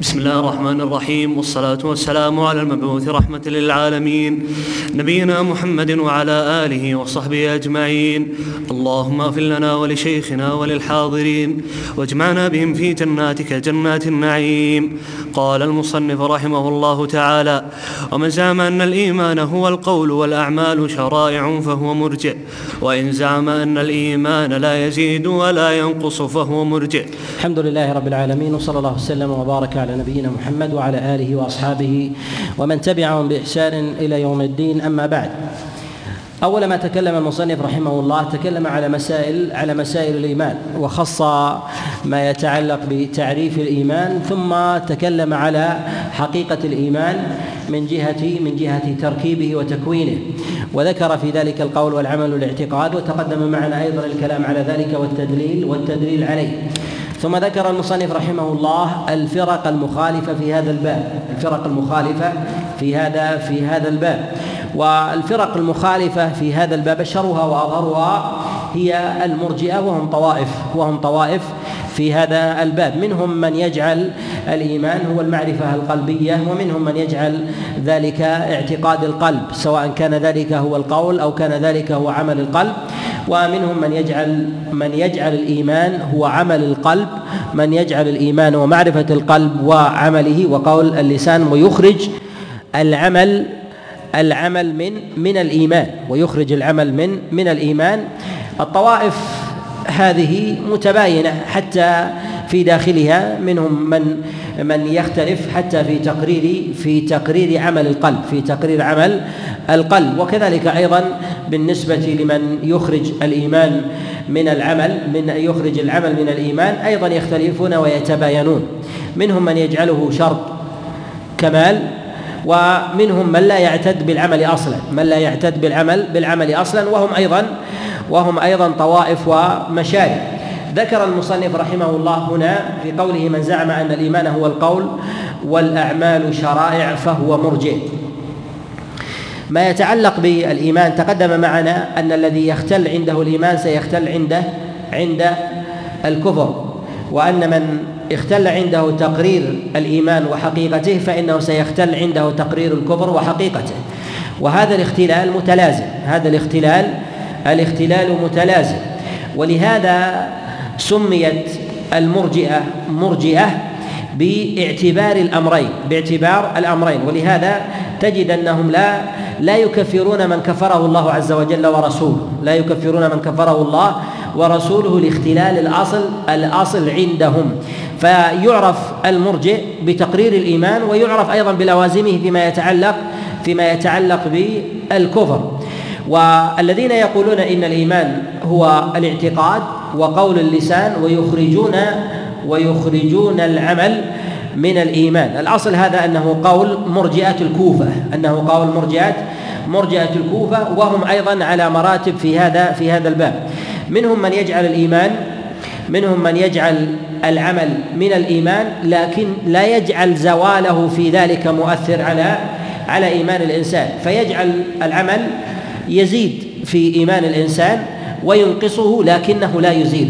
بسم الله الرحمن الرحيم، والصلاة والسلام على المبعوث رحمة للعالمين نبينا محمد وعلى آله وصحبه أجمعين. اللهم اغفر لنا ولشيخنا وللحاضرين واجمعنا بهم في جناتك جنات النعيم. قال المصنف رحمه الله تعالى: ومن زعم أن الإيمان هو القول والأعمال شرائع فهو مرجئ، وإن زعم أن الإيمان لا يزيد ولا ينقص فهو مرجئ. الحمد لله رب العالمين، وصلى الله وسلم وبارك على نبينا محمد وعلى آله وأصحابه ومن تبعهم بإحسان إلى يوم الدين. أما بعد، أول ما تكلم المصنف رحمه الله تكلم على مسائل الإيمان، وخص ما يتعلق بتعريف الإيمان، ثم تكلم على حقيقة الإيمان من جهة تركيبه وتكوينه، وذكر في ذلك القول والعمل والاعتقاد، وتقدم معنا أيضا الكلام على ذلك والتدليل عليه. ثم ذكر المصنف رحمه الله الفرق المخالفة في هذا الباب. والفرق المخالفة في هذا الباب أشهرها وأظهرها هي المرجئة، وهم طوائف في هذا الباب. منهم من يجعل الإيمان هو المعرفة القلبية، ومنهم من يجعل ذلك اعتقاد القلب، سواء كان ذلك هو القول أو كان ذلك هو عمل القلب. ومنهم من يجعل الإيمان هو عمل القلب، من يجعل الإيمان ومعرفة القلب وعمله وقول اللسان، ويخرج العمل من الإيمان، ويخرج العمل من الإيمان. الطوائف هذه متباينة حتى في داخلها، منهم من يختلف حتى في تقرير عمل القلب، وكذلك أيضا بالنسبة لمن يخرج الإيمان من العمل من الإيمان أيضا يختلفون ويتباينون. منهم من يجعله شرط كمال، ومنهم من لا يعتد بالعمل أصلا، وهم أيضا طوائف ومشارب. ذكر المصنف رحمه الله هنا في قوله: من زعم أن الإيمان هو القول والأعمال شرائع فهو مرجئ. ما يتعلق بالإيمان تقدم معنا أن الذي يختل عنده الإيمان سيختل عنده الكفر، وأن من اختل عنده تقرير الإيمان وحقيقته فإنه سيختل عنده تقرير الكفر وحقيقته. وهذا الاختلال متلازم، ولهذا سميت المرجئة مرجئة باعتبار الأمرين. ولهذا تجد أنهم لا يكفرون من كفره الله عز وجل ورسوله، لاختلال الأصل عندهم. فيعرف المرجئ بتقرير الإيمان، ويعرف أيضا بلوازمه فيما يتعلق بالكفر. والذين يقولون إن الإيمان هو الاعتقاد وقول اللسان ويخرجون العمل من الإيمان، الأصل هذا أنه قول مرجئة الكوفة، وهم أيضا على مراتب في هذا الباب. منهم من يجعل العمل من الإيمان، لكن لا يجعل زواله في ذلك مؤثر على إيمان الإنسان، فيجعل العمل يزيد في إيمان الإنسان وينقصه، لكنه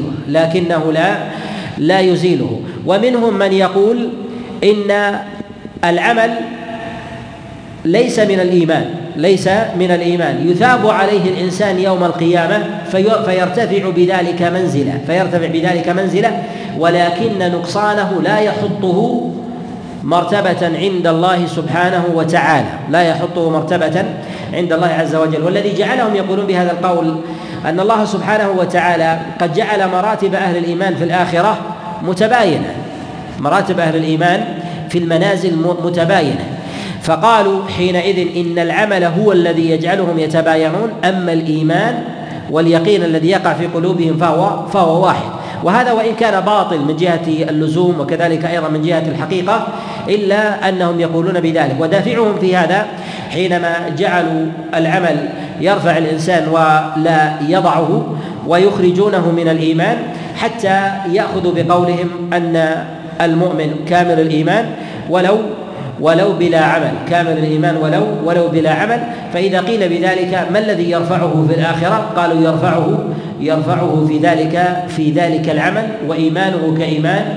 لا يزيله. ومنهم من يقول إن العمل ليس من الإيمان، يثاب عليه الإنسان يوم القيامة فيرتفع بذلك منزلة، ولكن نقصانه لا يحطه مرتبة عند الله سبحانه وتعالى، عند الله عز وجل. والذي جعلهم يقولون بهذا القول أن الله سبحانه وتعالى قد جعل مراتب أهل الإيمان في الآخرة متباينة، مراتب أهل الإيمان في المنازل متباينة، فقالوا حينئذ إن العمل هو الذي يجعلهم يتباينون، أما الإيمان واليقين الذي يقع في قلوبهم فهو واحد. وهذا وإن كان باطل من جهة اللزوم وكذلك أيضا من جهة الحقيقة، إلا أنهم يقولون بذلك. ودافعهم في هذا حينما جعلوا العمل يرفع الإنسان ولا يضعه، ويخرجونه من الإيمان، حتى يأخذوا بقولهم أن المؤمن كامل الإيمان ولو بلا عمل، ولو بلا عمل. فإذا قيل بذلك ما الذي يرفعه في الآخرة؟ قالوا يرفعه في ذلك العمل، وإيمانه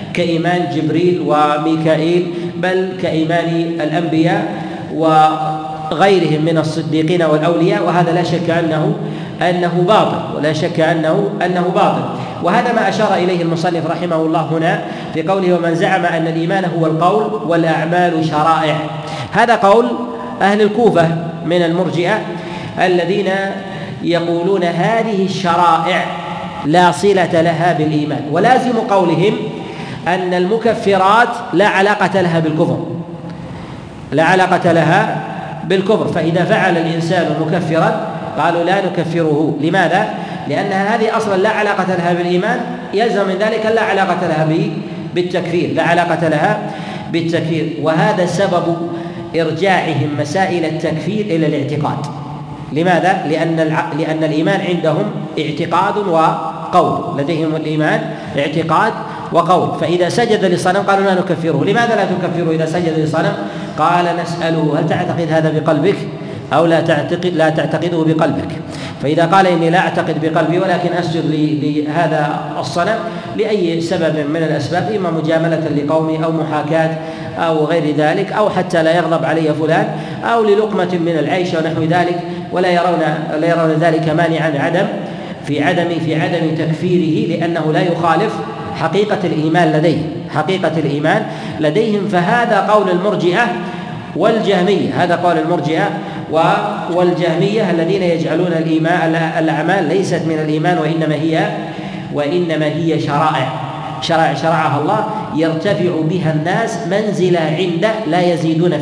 كإيمان جبريل وميكائيل، بل كإيمان الأنبياء وغيرهم من الصديقين والأولياء، وهذا لا شك أنه باطل، ولا شك أنه باطل. وهذا ما أشار إليه المصنف رحمه الله هنا في قوله: ومن زعم أن الإيمان هو القول والأعمال شرائع. هذا قول أهل الكوفة من المرجئة الذين يقولون هذه الشرائع لا صلة لها بالإيمان، ولازم قولهم أن المكفرات لا علاقة لها بالكفر، لا علاقة لها بالكفر. فإذا فعل الإنسان مكفرا قالوا لا نكفره. لماذا؟ لأنها هذه أصلا لا علاقة لها بالإيمان، يلزم من ذلك لا علاقة لها بالتكفير، لا علاقة لها بالتكفير. وهذا سبب إرجاعهم مسائل التكفير إلى الاعتقاد. لماذا؟ لأن الإيمان عندهم اعتقاد وقول، لديهم الإيمان اعتقاد وقول. فإذا سجد للصنم قالوا لا نكفره. لماذا لا تكفره إذا سجد للصنم؟ قال نسأله هل تعتقد هذا بقلبك أو لا تعتقده بقلبك؟ فإذا قال إني لا أعتقد بقلبي ولكن أسجد لهذا الصنم لأي سبب من الأسباب، إما مجاملة لقومي أو محاكاة أو غير ذلك، أو حتى لا يغضب علي فلان، أو للقمة من العيش ونحو ذلك، ولا يرون ذلك مانعا في عدم تكفيره، لأنه لا يخالف حقيقة الإيمان لديهم. فهذا قول المرجئة والجهمية، هذا قول المرجئة والجهمية الذين يجعلون الأعمال ليست من الإيمان، وإنما هي شرائع شرعها الله يرتفع بها الناس منزلة عنده لا يزيدون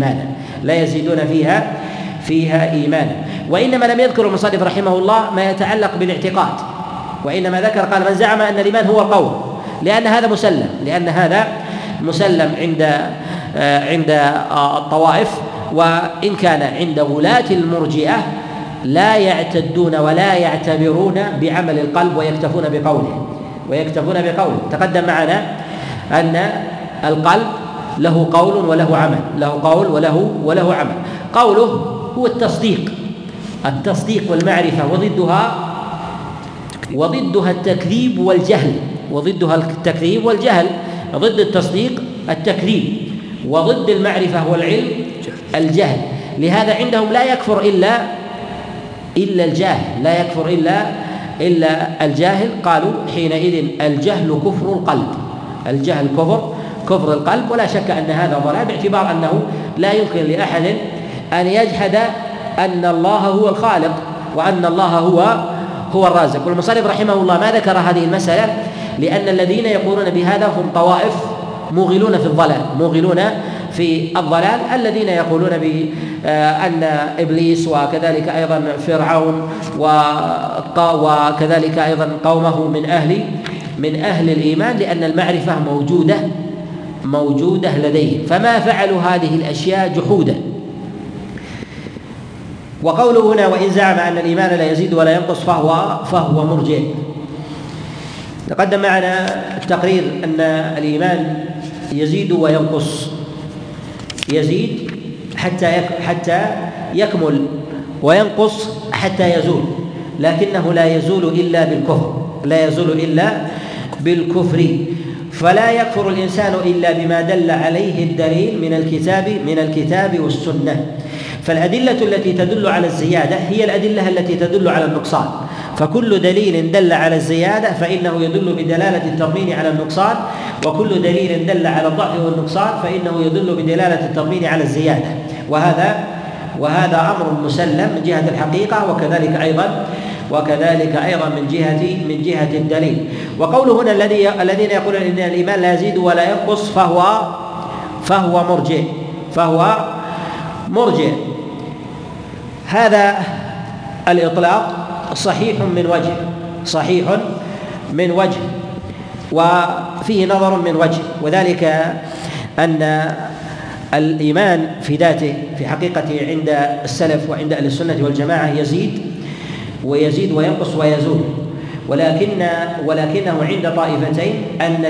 فيها إيمانا. وإنما لم يذكر المصنف رحمه الله ما يتعلق بالاعتقاد، وإنما ذكر قال من زعم أن الإيمان هو القول، لأن هذا مسلم عند الطوائف، وإن كان عند ولاة المرجئة لا يعتدون ولا يعتبرون بعمل القلب ويكتفون بقوله. تقدم معنا أن القلب له قول وله عمل، وله عمل. قوله هو التصديق والمعرفة، وضدها التكذيب والجهل. ضد التصديق التكذيب، وضد المعرفة والعلم الجهل. لهذا عندهم لا يكفر إلا الجاهل، قالوا حينئذ الجهل كفر القلب، ولا شك أن هذا ضلال، باعتبار أنه لا يمكن لأحد أن يجحد أن الله هو الخالق وأن الله هو الرازق. والمصنف رحمه الله ما ذكر هذه المسألة لأن الذين يقولون بهذا هم طوائف مغلون في الضلال، الذين يقولون بأن إبليس وكذلك أيضا فرعون وكذلك أيضا قومه من أهل الإيمان، لأن المعرفة موجودة لديهم، فما فعلوا هذه الأشياء جحودا. وقوله هنا وإن زعم أن الإيمان لا يزيد ولا ينقص فهو مرجئ. تقدم معنا التقرير أن الإيمان يزيد وينقص، يزيد حتى يكمل، وينقص حتى يزول، لكنه لا يزول إلا بالكفر. فلا يكفر الإنسان إلا بما دل عليه الدليل من الكتاب والسنة. فالأدلة التي تدل على الزيادة هي الأدلة التي تدل على النقصان، فكل دليل دل على الزيادة فإنه يدل بدلالة التضمين على النقصان، وكل دليل دل على الضعف والنقصان فإنه يدل بدلالة التضمين على الزيادة. وهذا أمر مسلم من جهة الحقيقة، وكذلك أيضا من جهة الدليل. وقوله هنا الذين يقولون إن الإيمان لا يزيد ولا ينقص فهو مرجئ. هذا الإطلاق صحيح من وجه وفيه نظر من وجه، وذلك أن الإيمان في ذاته في حقيقته عند السلف وعند أهل السنة والجماعة يزيد وينقص ويزول، ولكنه عند طائفتين أن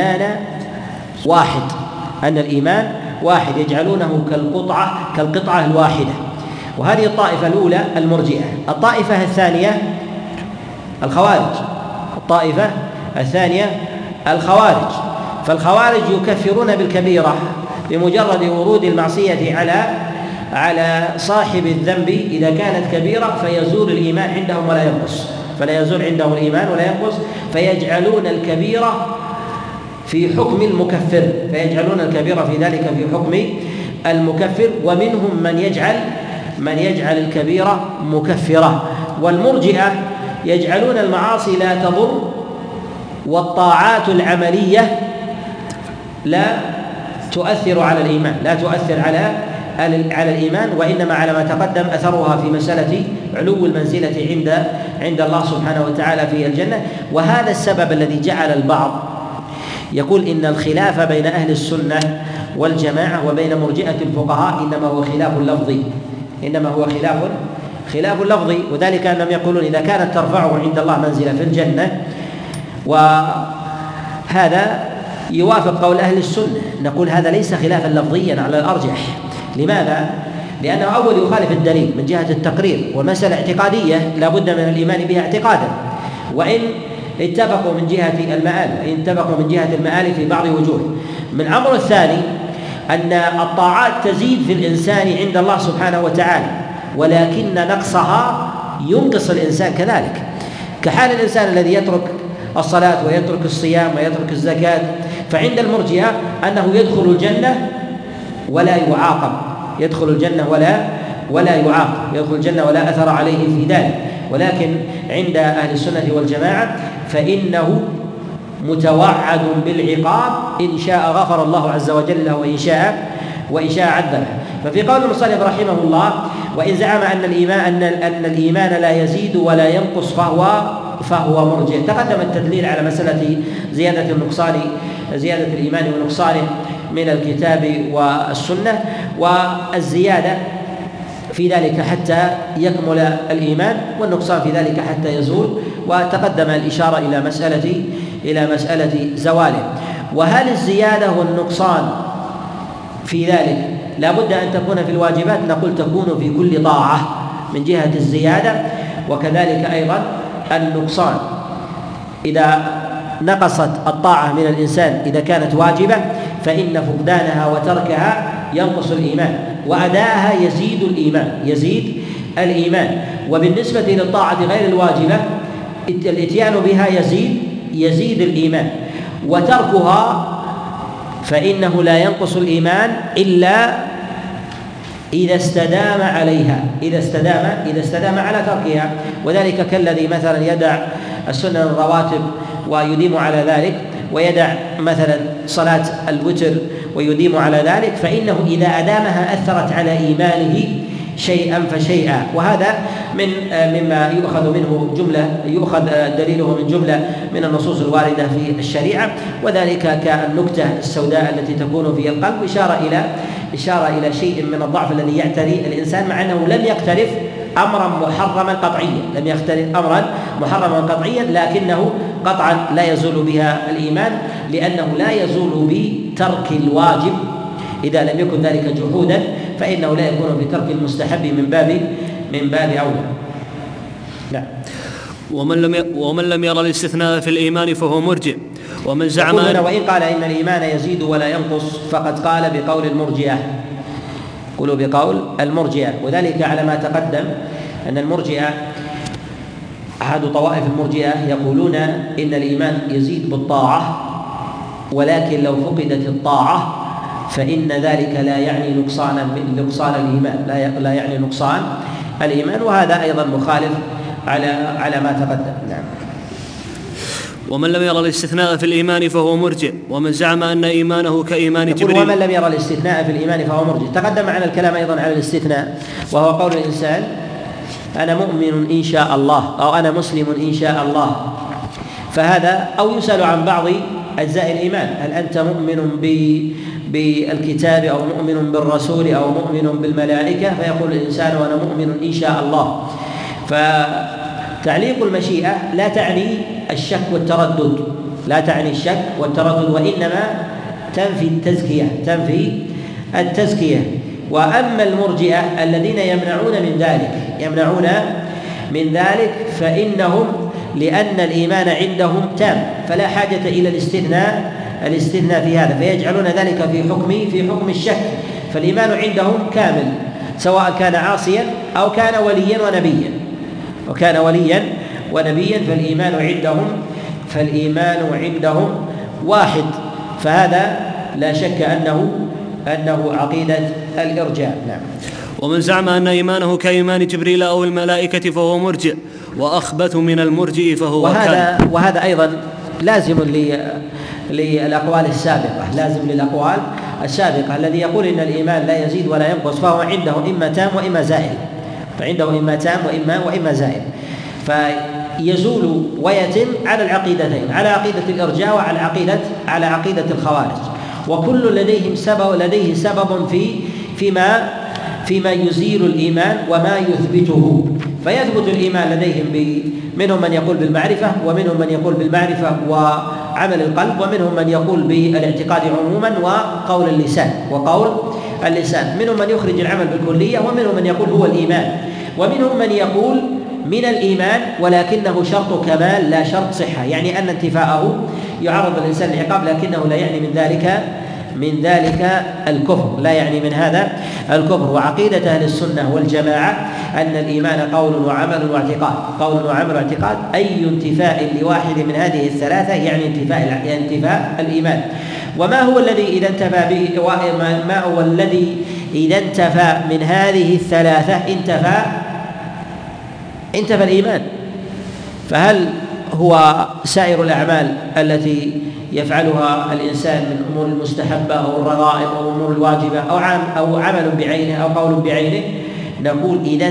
الإيمان واحد يجعلونه كالقطعة الواحدة، وهذه الطائفة الأولى المرجئة. الطائفة الثانية الخوارج. فالخوارج يكفرون بالكبيرة بمجرد ورود المعصية على صاحب الذنب إذا كانت كبيرة، فيزول الإيمان عندهم ولا ينقص، فلا يزول عندهم الإيمان ولا ينقص، فيجعلون الكبيرة في حكم المكفر، فيجعلون الكبيرة في ذلك في حكم المكفر. ومنهم من يجعل الكبيرة مكفرة. والمرجئة يجعلون المعاصي لا تضر والطاعات العملية لا تؤثر على الإيمان، لا تؤثر على الإيمان، وإنما على ما تقدم أثرها في مسألة علو المنزلة عند الله سبحانه وتعالى في الجنة. وهذا السبب الذي جعل البعض يقول إن الخلاف بين أهل السنة والجماعة وبين مرجئة الفقهاء إنما هو خلاف لفظي، وذلك أنهم يقولون إذا كانت ترفعه عند الله منزلة في الجنة، وهذا يوافق قول أهل السنة. نقول هذا ليس خلافا لفظيا على الأرجح. لماذا؟ لأنه أول يخالف الدليل من جهة التقرير، والمسألة اعتقادية لا بد من الإيمان بها اعتقادا، وإن اتفقوا من جهة المآل في بعض وجوه. من الأمر الثاني أن الطاعات تزيد في الإنسان عند الله سبحانه وتعالى، ولكن نقصها ينقص الإنسان كذلك، كحال الإنسان الذي يترك الصلاة ويترك الصيام ويترك الزكاة. فعند المرجئة أنه يدخل الجنة ولا يعاقب، يدخل الجنة ولا أثر عليه في ذلك. ولكن عند أهل السنة والجماعة فإنه متوعد بالعقاب، إن شاء غفر الله عز وجل له وإن شاء عذبه. ففي قول المصنف رحمه الله: وإن زعم أن الإيمان لا يزيد ولا ينقص فهو مرجئ. تقدم التدليل على مسألة زيادة الإيمان ونقصانه من الكتاب والسنة، والزيادة في ذلك حتى يكمل الإيمان، والنقصان في ذلك حتى يزول. وتقدم الإشارة إلى مسألة زواله. وهل الزيادة والنقصان في ذلك لا بد أن تكون في الواجبات؟ نقول تكون في كل طاعة من جهة الزيادة، وكذلك أيضا النقصان إذا نقصت الطاعة من الإنسان إذا كانت واجبة فإن فقدانها وتركها ينقص الإيمان، وأداءها يزيد الإيمان. وبالنسبة للطاعة غير الواجبة الإتيان بها يزيد الإيمان، وتركها فإنه لا ينقص الإيمان إلا إذا استدام عليها، إذا استدام على تركها. وذلك كالذي مثلا يدع السنن الرواتب ويديم على ذلك، ويدع مثلا صلاة الوتر ويديم على ذلك، فإنه إذا أدامها أثرت على إيمانه شيئا فشيئا. وهذا مما يؤخذ دليله من جملة من النصوص الواردة في الشريعة. وذلك كالنكتة السوداء التي تكون في القلب، إشارة إلى شيء من الضعف الذي يعتري الإنسان، مع أنه لم يقترف أمرا محرما قطعيا، لكنه قطعا لا يزول بها الإيمان، لأنه لا يزول بترك الواجب إذا لم يكن ذلك جحودا، فإنه لا يكون بترك المستحب من باب أولى. نعم. ومن لم يرى الاستثناء في الإيمان فهو مرجئ. ومن زعم وإن قال إن الإيمان يزيد ولا ينقص فقد قال بقول المرجئة، قولوا بقول المرجئة. وذلك على ما تقدم أن المرجئة أحد طوائف المرجئة يقولون إن الإيمان يزيد بالطاعة، ولكن لو فقدت الطاعة فإن ذلك لا يعني نقصان الإيمان، لا يعني نقصان الإيمان. وهذا أيضا مخالف على ما تقدم. نعم. ومن لم يرى الاستثناء في الإيمان فهو مرجئ. ومن زعم أن إيمانه كإيمان جبريل. ومن لم يرى الاستثناء في الإيمان فهو مرجئ. تقدم معنا الكلام أيضا على الاستثناء، وهو قول الإنسان: أنا مؤمن إن شاء الله، أو أنا مسلم إن شاء الله. فهذا أو يسأل عن بعض أجزاء الإيمان: هل أنت مؤمن بالكتاب، أو مؤمن بالرسول، أو مؤمن بالملائكة؟ فيقول الإنسان: وأنا مؤمن إن شاء الله. فتعليق المشيئة لا تعني الشك والتردد، وإنما تنفي التزكية. وأما المرجئة الذين يمنعون من ذلك فإنهم لأن الإيمان عندهم تام، فلا حاجة إلى الاستثناء الاستثناء في هذا، فيجعلون ذلك في حكم الشك. فالإيمان عندهم كامل سواء كان عاصيا أو كان وليا ونبيا فالإيمان عندهم واحد. فهذا لا شك أنه عقيدة الإرجاء. نعم. ومن زعم أن إيمانه كإيمان جبريل أو الملائكة فهو مرجئ، وأخبث من المرجئ فهو وهذا أيضا لازم للأقوال السابقة، الذي يقول إن الإيمان لا يزيد ولا ينقص فهو عنده إما تام وإما زائل، فيزول ويتم على العقيدتين، على عقيدة الإرجاء وعلى عقيدة الخوارج، وكل لديه سبب فيما يزيل الإيمان وما يثبته. فيثبت الإيمان لديهم منهم من يقول بالمعرفة، ومنهم من يقول بالمعرفة وعمل القلب، ومنهم من يقول بالاعتقاد عموما وقول اللسان، منهم من يخرج العمل بالكلية، ومنهم من يقول هو الإيمان، ومنهم من يقول من الإيمان ولكنه شرط كمال لا شرط صحة، يعني أن انتفاءه يعرض الإنسان للعقاب، لكنه لا يعني من ذلك الكفر، لا يعني من هذا الكفر. وعقيدة أهل السنة والجماعة أن الإيمان قول وعمل واعتقاد، أي انتفاء لواحد من هذه الثلاثة يعني انتفاء الإيمان. وما هو الذي إذا انتفى من هذه الثلاثة انتفى الإيمان؟ فهل هو سائر الأعمال التي يفعلها الإنسان من أمور المستحبة أو الرغائب أو أمور الواجبة أو عمل بعينه أو قول بعينه؟ نقول إذا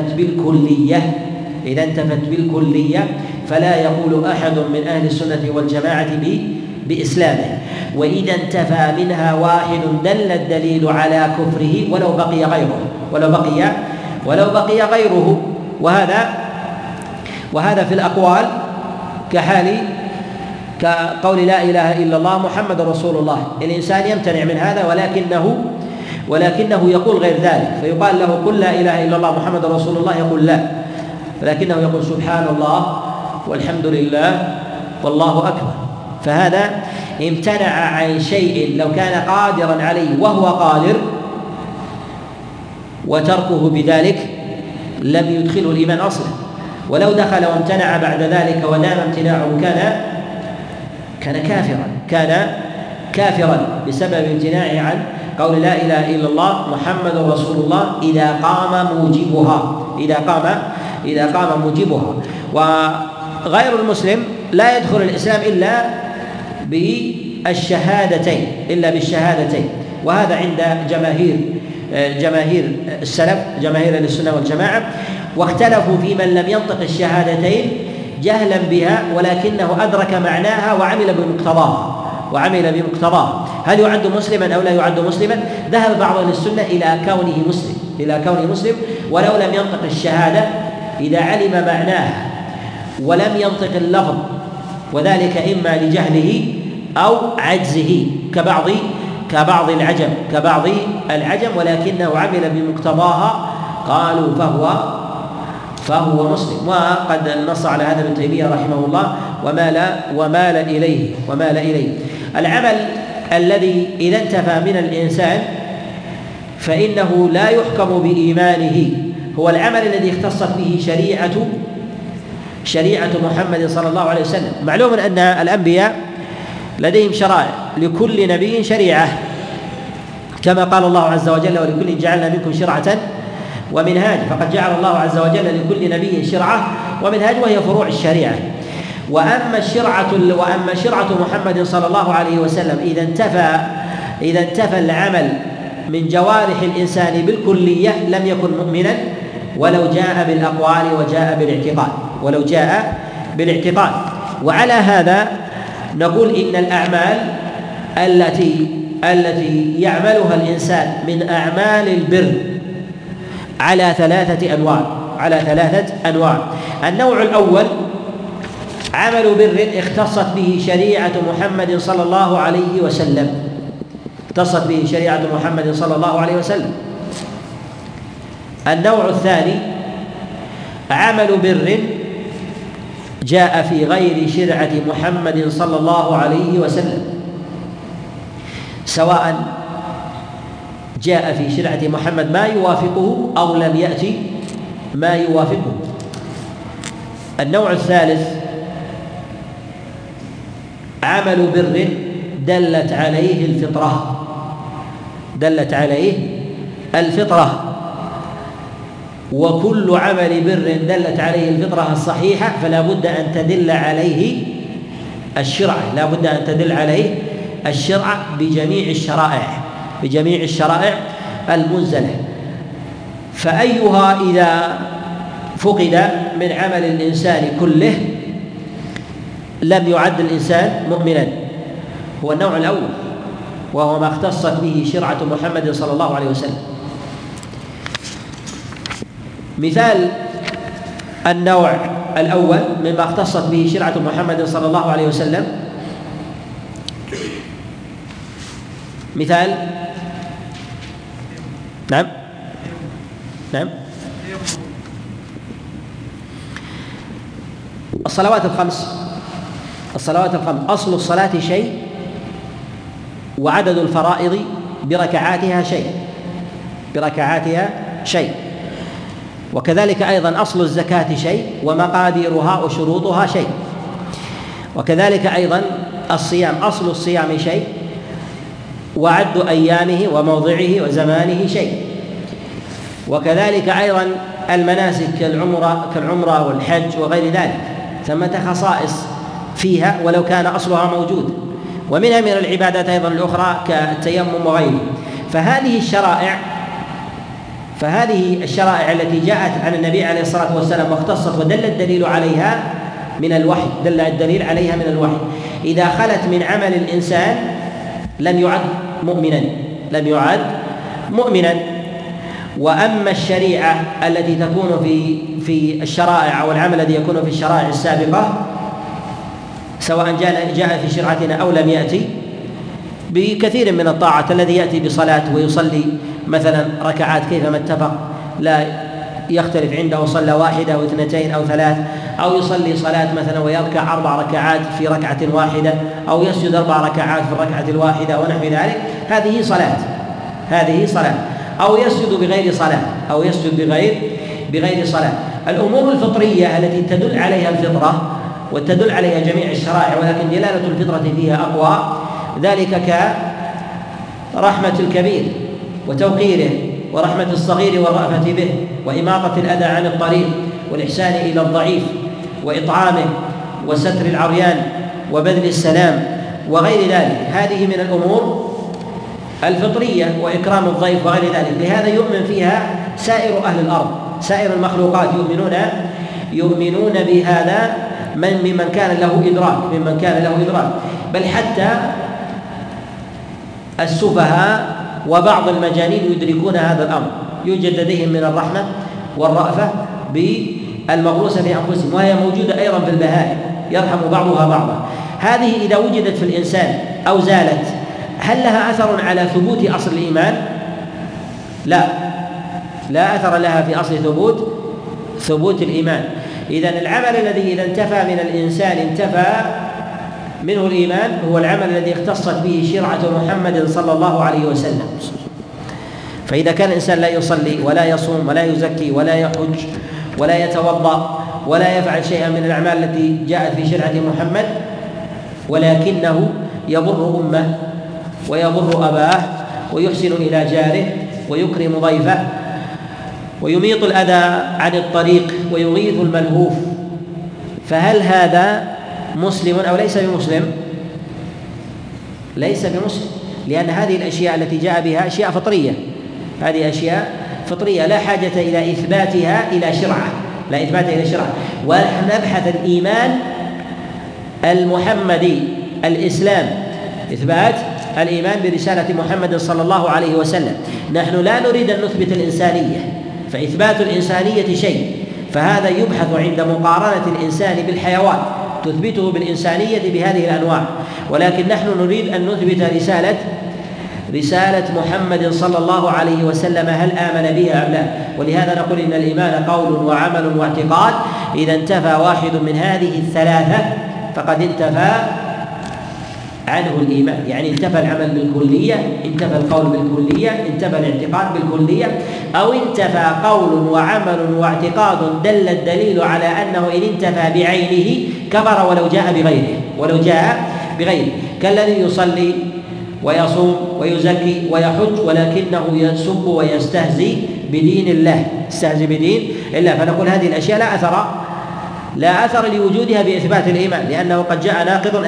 انتفت بالكلية فلا يقول أحد من أهل السنة والجماعة بإسلامه. وإذا انتفى منها واحد دل الدليل على كفره ولو بقي غيره. وهذا في الأقوال كقول لا إله إلا الله محمد رسول الله، الإنسان يمتنع من هذا ولكنه يقول غير ذلك، فيقال له قل لا إله إلا الله محمد رسول الله، يقول لا، ولكنه يقول سبحان الله والحمد لله والله أكبر. فهذا امتنع عن شيء لو كان قادرا عليه وهو قادر، وتركه بذلك لم يدخله الإيمان أصلا، ولو دخل وامتنع بعد ذلك ودام امتناعه كان كافرا بسبب امتناعه عن قول لا إله إلا الله محمد رسول الله إذا قام موجبها. وغير المسلم لا يدخل الإسلام إلا بالشهادتين، وهذا عند جماهير السلف، جماهير السنة والجماعة، واختلفوا في من لم ينطق الشهادتين جهلا بها ولكنه أدرك معناها وعمل بمقتضاها، هل يعد مسلما أو لا يعد مسلما؟ ذهب بعض أهل السنة إلى كونه مسلم ولو لم ينطق الشهادة إذا علم معناها ولم ينطق اللفظ، وذلك إما لجهله أو عجزه كبعض العجم ولكنه عمل بمقتضاها، قالوا فهو مسلم. وقد نص على هذا ابن تيمية رحمه الله ومال إليه. العمل الذي إذا انتفى من الإنسان فإنه لا يحكم بإيمانه هو العمل الذي اختصت به شريعة محمد صلى الله عليه وسلم. معلوم أن الأنبياء لديهم شرائع، لكل نبي شريعة، كما قال الله عز وجل ولكل جعلنا منكم شرعة ومنهاج، فقد جعل الله عز وجل لكل نبي شرعة ومنهاج وهي فروع الشريعة. وأما شرعة محمد صلى الله عليه وسلم إذا انتفى العمل من جوارح الإنسان بالكلية لم يكن مؤمنا ولو جاء بالأقوال وجاء بالاعتقاد. وعلى هذا نقول إن الأعمال التي يعملها الإنسان من أعمال البر على ثلاثة أنواع. النوع الأول عمل بر اختصت به شريعة محمد صلى الله عليه وسلم. النوع الثاني عمل بر جاء في غير شرعة محمد صلى الله عليه وسلم. سواء جاء في شرعة محمد ما يوافقه أو لم يأتي ما يوافقه. النوع الثالث عمل بر دلت عليه الفطرة، وكل عمل بر دلت عليه الفطرة الصحيحة فلا بد أن تدل عليه الشرع بجميع الشرائع المنزلة. فأيها إذا فقد من عمل الإنسان كله لم يعد الإنسان مؤمنا. هو النوع الأول، وهو ما اختصت به شرعة محمد صلى الله عليه وسلم. مثال النوع الأول مما اختصت به شرعة محمد صلى الله عليه وسلم، مثال نعم الصلوات الخمس أصل الصلاة شيء، وعدد الفرائض بركعاتها شيء، وكذلك أيضا أصل الزكاة شيء، ومقاديرها وشروطها شيء، وكذلك أيضا الصيام أصل الصيام شيء، وعد أيامه وموضعه وزمانه شيء، وكذلك أيضا المناسك كالعمرة والحج وغير ذلك ثمة خصائص فيها ولو كان أصلها موجود، ومنها من العبادات أيضا الأخرى كالتيمم وغيره. فهذه الشرائع التي جاءت عن النبي عليه الصلاة والسلام واختصت ودل الدليل عليها من الوحي، إذا خلت من عمل الإنسان لم يعد مؤمنا. وأما الشريعة التي تكون في الشرائع أو العمل الذي يكون في الشرائع السابقة سواء جاء في شرعتنا أو لم يأتي، بكثير من الطاعات الذي يأتي بصلاة ويصلي مثلا ركعات كيفما اتفق، لا يختلف عنده صلى واحدة أو اثنتين أو ثلاث، أو يصلي صلاة مثلا ويركع 4 ركعات في ركعة واحدة، أو يسجد 4 ركعات في الركعة الواحدة ونحو ذلك، هذه صلاة، أو يسجد بغير صلاة. الأمور الفطرية التي تدل عليها الفطرة وتدل عليها جميع الشرائع ولكن دلالة الفطرة فيها أقوى، ذلك كرحمة الكبير وتوقيره، ورحمة الصغير والرأفة به، وإماطة الأذى عن الطريق، والإحسان إلى الضعيف وإطعامه، وستر العريان، وبذل السلام وغير ذلك. هذه من الأمور الفطرية، وإكرام الضيف وغير ذلك. لهذا يؤمن فيها سائر أهل الأرض، سائر المخلوقات يؤمنون بهذا ممن كان له إدراك، بل حتى السفهاء وبعض المجانين يدركون هذا الأمر. يوجد لديهم من الرحمة والرأفة بالمغروسة في أنفسهم، وهي موجودة أيضا في البهائم، يرحم بعضها بعضا. هذه إذا وجدت في الإنسان أو زالت هل لها أثر على ثبوت أصل الإيمان؟ لا أثر لها في أصل ثبوت الإيمان. إذن العمل الذي إذا انتفى من الإنسان انتفى منه الإيمان هو العمل الذي اختصت به شرعة محمد صلى الله عليه وسلم. فإذا كان الإنسان لا يصلي ولا يصوم ولا يزكي ولا يحج ولا يتوضأ ولا يفعل شيئا من الأعمال التي جاءت في شرعة محمد، ولكنه يبر أمه ويبر أباه ويحسن إلى جاره ويكرم ضيفه ويميط الأذى عن الطريق ويغيث الملهوف، فهل هذا مسلم أو ليس بمسلم؟ ليس بمسلم، لأن هذه الأشياء التي جاء بها أشياء فطرية، هذه أشياء فطرية لا حاجة إلى إثباتها إلى شرعة. ونحن نبحث الإيمان المحمدي، الإسلام، إثبات الإيمان برسالة محمد صلى الله عليه وسلم. نحن لا نريد أن نثبت الإنسانية، فإثبات الإنسانية شيء، فهذا يبحث عند مقارنة الإنسان بالحيوان، تثبته بالإنسانية بهذه الأنواع، ولكن نحن نريد أن نثبت رسالة محمد صلى الله عليه وسلم هل آمن بها أم لا. ولهذا نقول إن الإيمان قول وعمل واعتقاد، إذا انتفى واحد من هذه الثلاثة فقد انتفى عنه الإيمان، يعني انتفى العمل بالكلية، انتفى القول بالكلية، انتفى الاعتقاد بالكلية، أو انتفى قول وعمل واعتقاد دل الدليل على أنه إن انتفى بعينه كفر ولو جاء بغيره كالذي يصلي ويصوم ويزكي ويحج ولكنه يسب ويستهزئ بدين الله، فنقول هذه الأشياء لا أثر لوجودها بإثبات الإيمان، لأنه قد جاء ناقض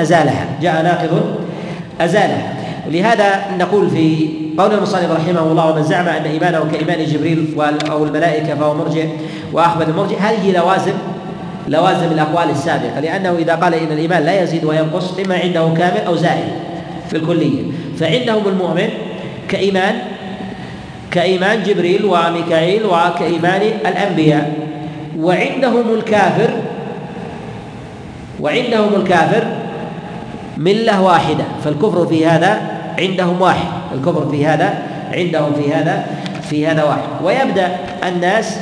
أزالها. ولهذا نقول في قول المصنف رحمه الله: ومن زعم أن إيمانه كإيمان جبريل أو الملائكة فهو مرجئ وأخبث المرجئ. هذه لوازم الأقوال السابقة، لأنه إذا قال إن الإيمان لا يزيد وينقص إما عنده كامل أو زائد في الكلية، فعندهم المؤمن كإيمان جبريل وميكائيل وكإيمان الأنبياء، وعندهم الكافر ملة واحدة، فالكفر في هذا عندهم واحد، في هذا واحد. ويبدأ الناس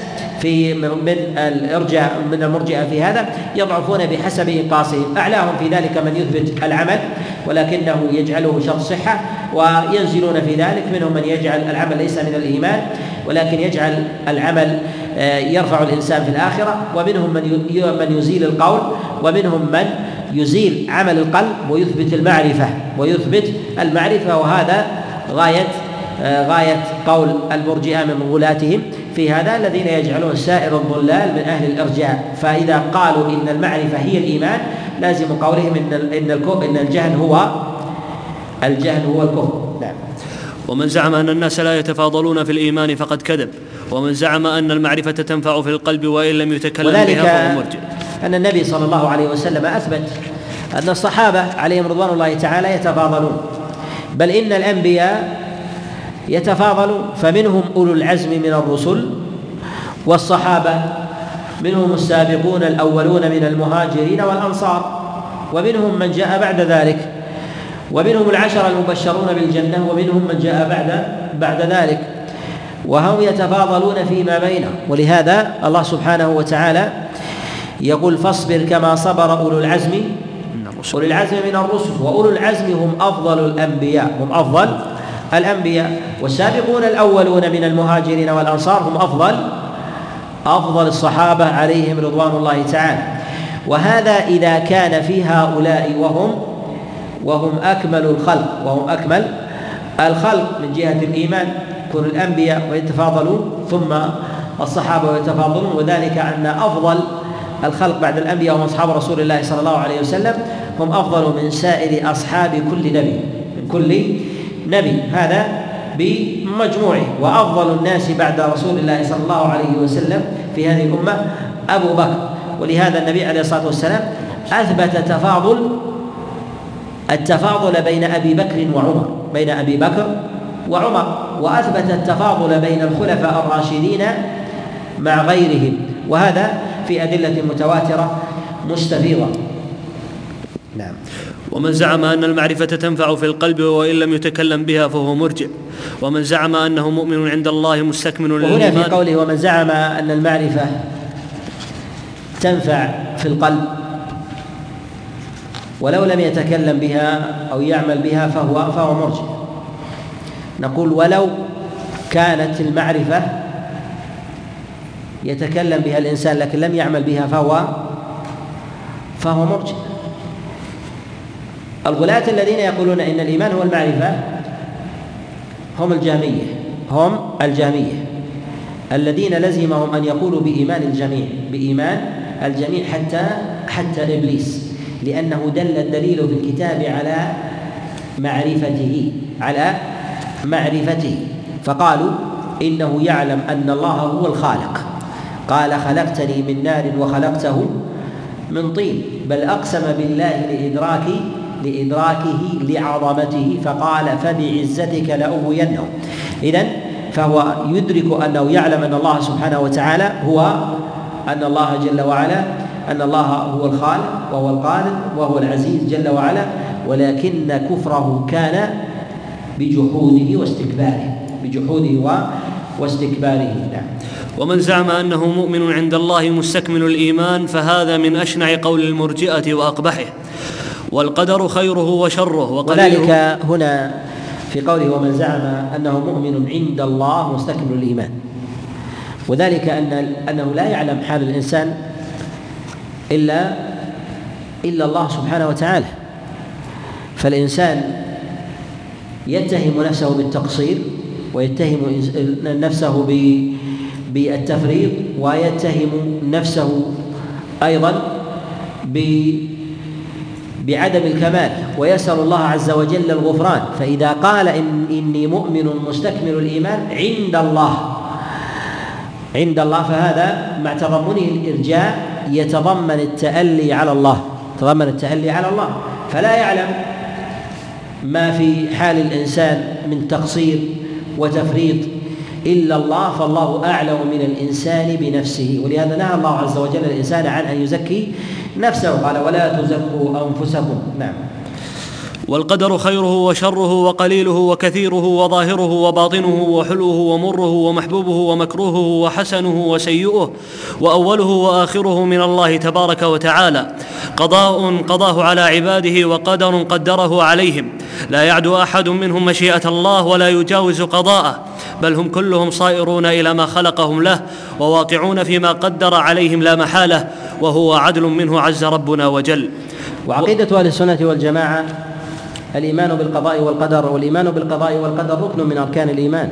من المرجئة في هذا يضعفون بحسب إنقاصهم، أعلاهم في ذلك من يثبت العمل ولكنه يجعله شرط صحة، وينزلون في ذلك منهم من يجعل العمل ليس من الإيمان ولكن يجعل العمل يرفع الإنسان في الآخرة، ومنهم من يزيل القول، ومنهم من يزيل عمل القلب ويثبت المعرفة وهذا غاية قول المرجئة من غلاتهم في هذا، الذين يجعلون سائر الضلال من أهل الإرجاء. فإذا قالوا إن المعرفة هي الإيمان لازم قولهم إن الجهل هو الكفر. نعم. ومن زعم أن الناس لا يتفاضلون في الإيمان فقد كذب، ومن زعم أن المعرفة تنفع في القلب وإن لم يتكلم بها فهو مرجئ. أن النبي صلى الله عليه وسلم أثبت أن الصحابة عليهم رضوان الله تعالى يتفاضلون، بل إن الأنبياء يتفاضلون، فمنهم أولو العزم من الرسل، والصحابة منهم السابقون الأولون من المهاجرين والأنصار، ومنهم من جاء بعد ذلك، ومنهم العشر المبشرون بالجنة، ومنهم من جاء بعد ذلك، وهم يتفاضلون فيما بينهم. ولهذا الله سبحانه وتعالى يقول: فاصبر كما صبر أولو العزم من الرسل، وأولو العزم هم أفضل الأنبياء، والسابقون الأولون من المهاجرين والأنصار هم أفضل الصحابة عليهم رضوان الله تعالى. وهذا إذا كان في هؤلاء وهم أكمل الخلق من جهة الإيمان، كل الأنبياء ويتفاضلون ثم الصحابة ويتفاضلون، وذلك أن أفضل الخلق بعد الأنبياء هم أصحاب رسول الله صلى الله عليه وسلم، هم أفضل من سائر أصحاب كل نبي هذا بمجموعه. وأفضل الناس بعد رسول الله صلى الله عليه وسلم في هذه الأمة أبو بكر، ولهذا النبي عليه الصلاة والسلام أثبت التفاضل بين أبي بكر وعمر، وأثبت التفاضل بين الخلفاء الراشدين مع غيرهم، وهذا في أدلة متواترة مستفيضة. نعم. ومن زعم أن المعرفة تنفع في القلب وإن لم يتكلم بها فهو مرجئ، ومن زعم أنه مؤمن عند الله مستكمل للإيمان. وهنا في قوله ومن زعم أن المعرفة تنفع في القلب ولو لم يتكلم بها أو يعمل بها فهو مرجئ. نقول ولو كانت المعرفة يتكلم بها الإنسان لكن لم يعمل بها فهو مرجئ. الغلاة الذين يقولون إن الإيمان هو المعرفة هم الجهمية الذين لزمهم أن يقولوا بإيمان الجميع حتى إبليس، لأنه دل الدليل في الكتاب على معرفته، فقالوا إنه يعلم أن الله هو الخالق، قال خلقتني من نار وخلقته من طين، بل أقسم بالله لإدراكه لعظمته فقال فبعزتك لأغوينهم. إذن فهو يدرك أنه يعلم أن الله سبحانه وتعالى أن الله جل وعلا أن الله هو الخالق وهو القادر وهو العزيز جل وعلا، ولكن كفره كان بجحوده واستكباره. نعم. ومن زعم أنه مؤمن عند الله مستكمل الإيمان فهذا من أشنع قول المرجئة وأقبحه. والقدر خيره وشره وذلك هنا في قوله ومن زعم أنه مؤمن عند الله مستكمل الإيمان، وذلك أنه لا يعلم حال الإنسان إلا الله سبحانه وتعالى، فالإنسان يتهم نفسه بالتقصير ويتهم نفسه بالتفريط ويتهم نفسه أيضا بعدم الكمال، ويسأل الله عز وجل الغفران. فإذا قال إني مؤمن مستكمل الإيمان عند الله فهذا مع تضمنه الإرجاء يتضمن التألي على الله، فلا يعلم ما في حال الإنسان من تقصير وتفريط إلا الله، فالله أعلم من الإنسان بنفسه، ولهذا نهى الله عز وجل الإنسان عن أن يزكي نفسه، قال ولا تزكوا أنفسكم. نعم. والقدر خيره وشره وقليله وكثيره وظاهره وباطنه وحلوه ومره ومحبوبه ومكروهه وحسنه وسيئه وأوله وآخره من الله تبارك وتعالى، قضاء قضاه على عباده وقدر قدره عليهم، لا يعدو أحد منهم مشيئة الله ولا يجاوز قضاءه، بل هم كلهم صائرون إلى ما خلقهم له وواقعون فيما قدر عليهم لا محالة، وهو عدل منه عز ربنا وجل. وعقيدة أهل السنة والجماعة الإيمان بالقضاء والقدر، والإيمان بالقضاء والقدر ركن من أركان الإيمان،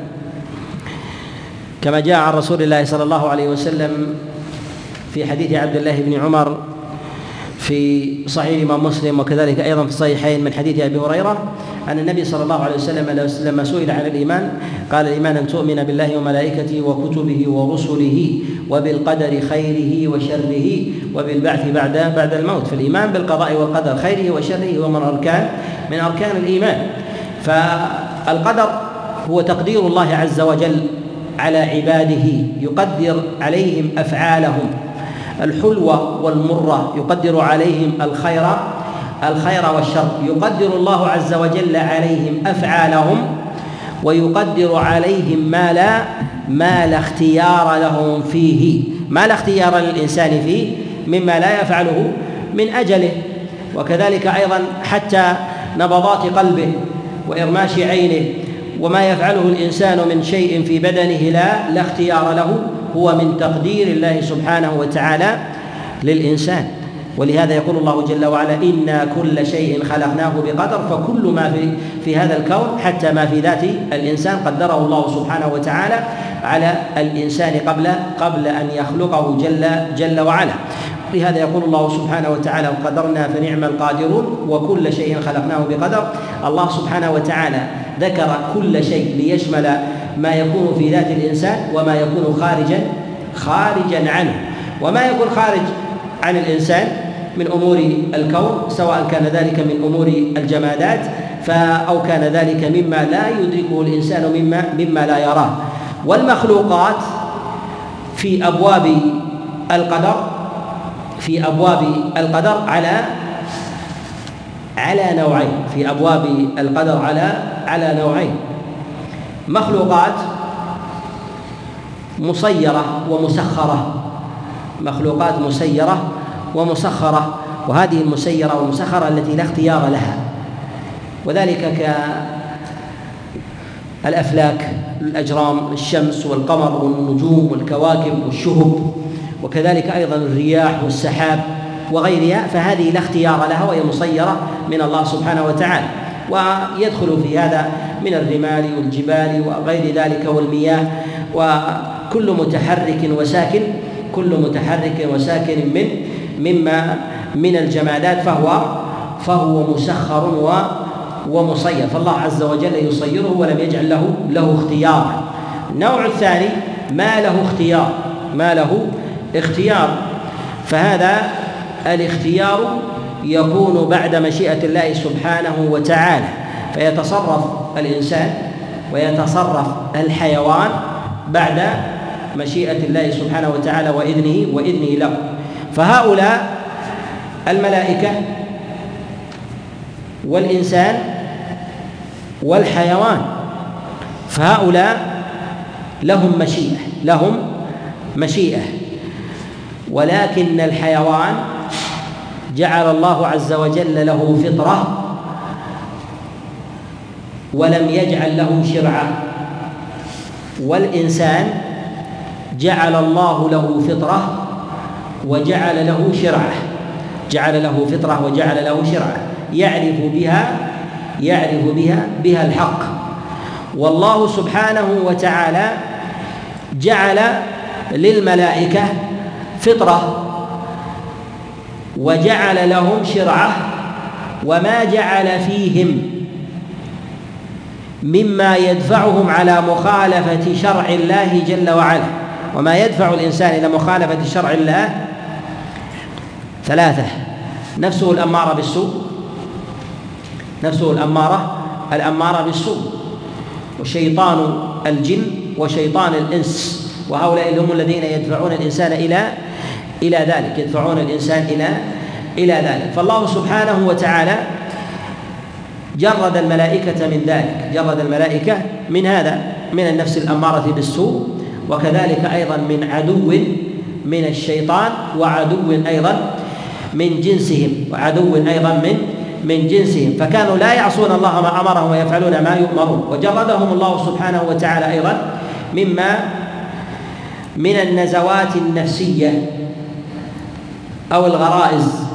كما جاء عن رسول الله صلى الله عليه وسلم في حديث عبد الله بن عمر في صحيح الإمام مسلم، وكذلك أيضا في الصحيحين من حديث أبي هريرة أن النبي صلى الله عليه وسلم لما سئل عن الإيمان قال الإيمان أن تؤمن بالله وملائكته وكتبه ورسله وبالقدر خيره وشره وبالبعث بعد الموت. فالإيمان بالقضاء والقدر خيره وشره هو من أركان الإيمان. فالقدر هو تقدير الله عز وجل على عباده، يقدر عليهم أفعالهم الحلوة والمرة، يقدر عليهم الخير والشر، يقدر الله عز وجل عليهم أفعالهم، ويقدر عليهم ما لا اختيار لهم فيه، ما لا اختيار للإنسان فيه مما لا يفعله من أجله، وكذلك أيضا حتى نبضات قلبه وإرماش عينه وما يفعله الإنسان من شيء في بدنه لا اختيار له، هو من تقدير الله سبحانه وتعالى للإنسان. ولهذا يقول الله جل وعلا إنا كل شيء خلقناه بقدر، فكل ما في هذا الكون حتى ما في ذات الإنسان قدره الله سبحانه وتعالى على الإنسان قبل أن يخلقه جل وعلا. لهذا يقول الله سبحانه وتعالى قدرنا فنعم القادرون وكل شيء خلقناه بقدر. الله سبحانه وتعالى ذكر كل شيء ليشمل ما يكون في ذات الإنسان وما يكون خارجا عنه، وما يكون خارج عن الإنسان من أمور الكون، سواء كان ذلك من أمور الجمادات أو كان ذلك مما لا يدركه الإنسان مما لا يراه. والمخلوقات في أبواب القدر على نوعين، في أبواب القدر على نوعين: مخلوقات مسيرة ومسخرة، وهذه المسيرة والمسخرة التي لا اختيار لها، وذلك كالأفلاك، الأجرام، الشمس والقمر والنجوم والكواكب والشهب، وكذلك أيضا الرياح والسحاب وغيرها، فهذه لا اختيار لها وهي مسيرة من الله سبحانه وتعالى. ويدخل في هذا من الرمال والجبال وغير ذلك والمياه، وكل متحرك وساكن من الجمادات فهو مسخر ومصير، فالله عز وجل يصيره ولم يجعل له اختيار. النوع الثاني ما له اختيار، فهذا الاختيار يكون بعد مشيئة الله سبحانه وتعالى، فيتصرف الإنسان ويتصرف الحيوان بعد مشيئة الله سبحانه وتعالى وإذنه له. فهؤلاء الملائكة والإنسان والحيوان، فهؤلاء لهم مشيئة، ولكن الحيوان جعل الله عز وجل له فطرة ولم يجعل له شرعة، والإنسان جعل الله له فطرة وجعل له شرعة، جعل له فطرة وجعل له شرعة يعرف بها الحق. والله سبحانه وتعالى جعل للملائكة فطرة وجعل لهم شرعة، وما جعل فيهم مما يدفعهم على مخالفة شرع الله جل وعلا. وما يدفع الإنسان إلى مخالفة شرع الله ثلاثة: نفسه الأمارة بالسوء، نفسه الأمارة بالسوء، وشيطان الجن وشيطان الإنس، وهؤلاء هم الذين يدفعون الإنسان إلى ذلك، يدفعون الإنسان إلى ذلك. فالله سبحانه وتعالى جرد الملائكة من ذلك، جرد الملائكة من هذا، من النفس الأمارة بالسوء، وكذلك أيضا من عدو من الشيطان وعدو أيضا من جنسهم، فكانوا لا يعصون الله ما أمرهم ويفعلون ما يؤمرون. وجردهم الله سبحانه وتعالى أيضا من النزوات النفسية أو الغرائز،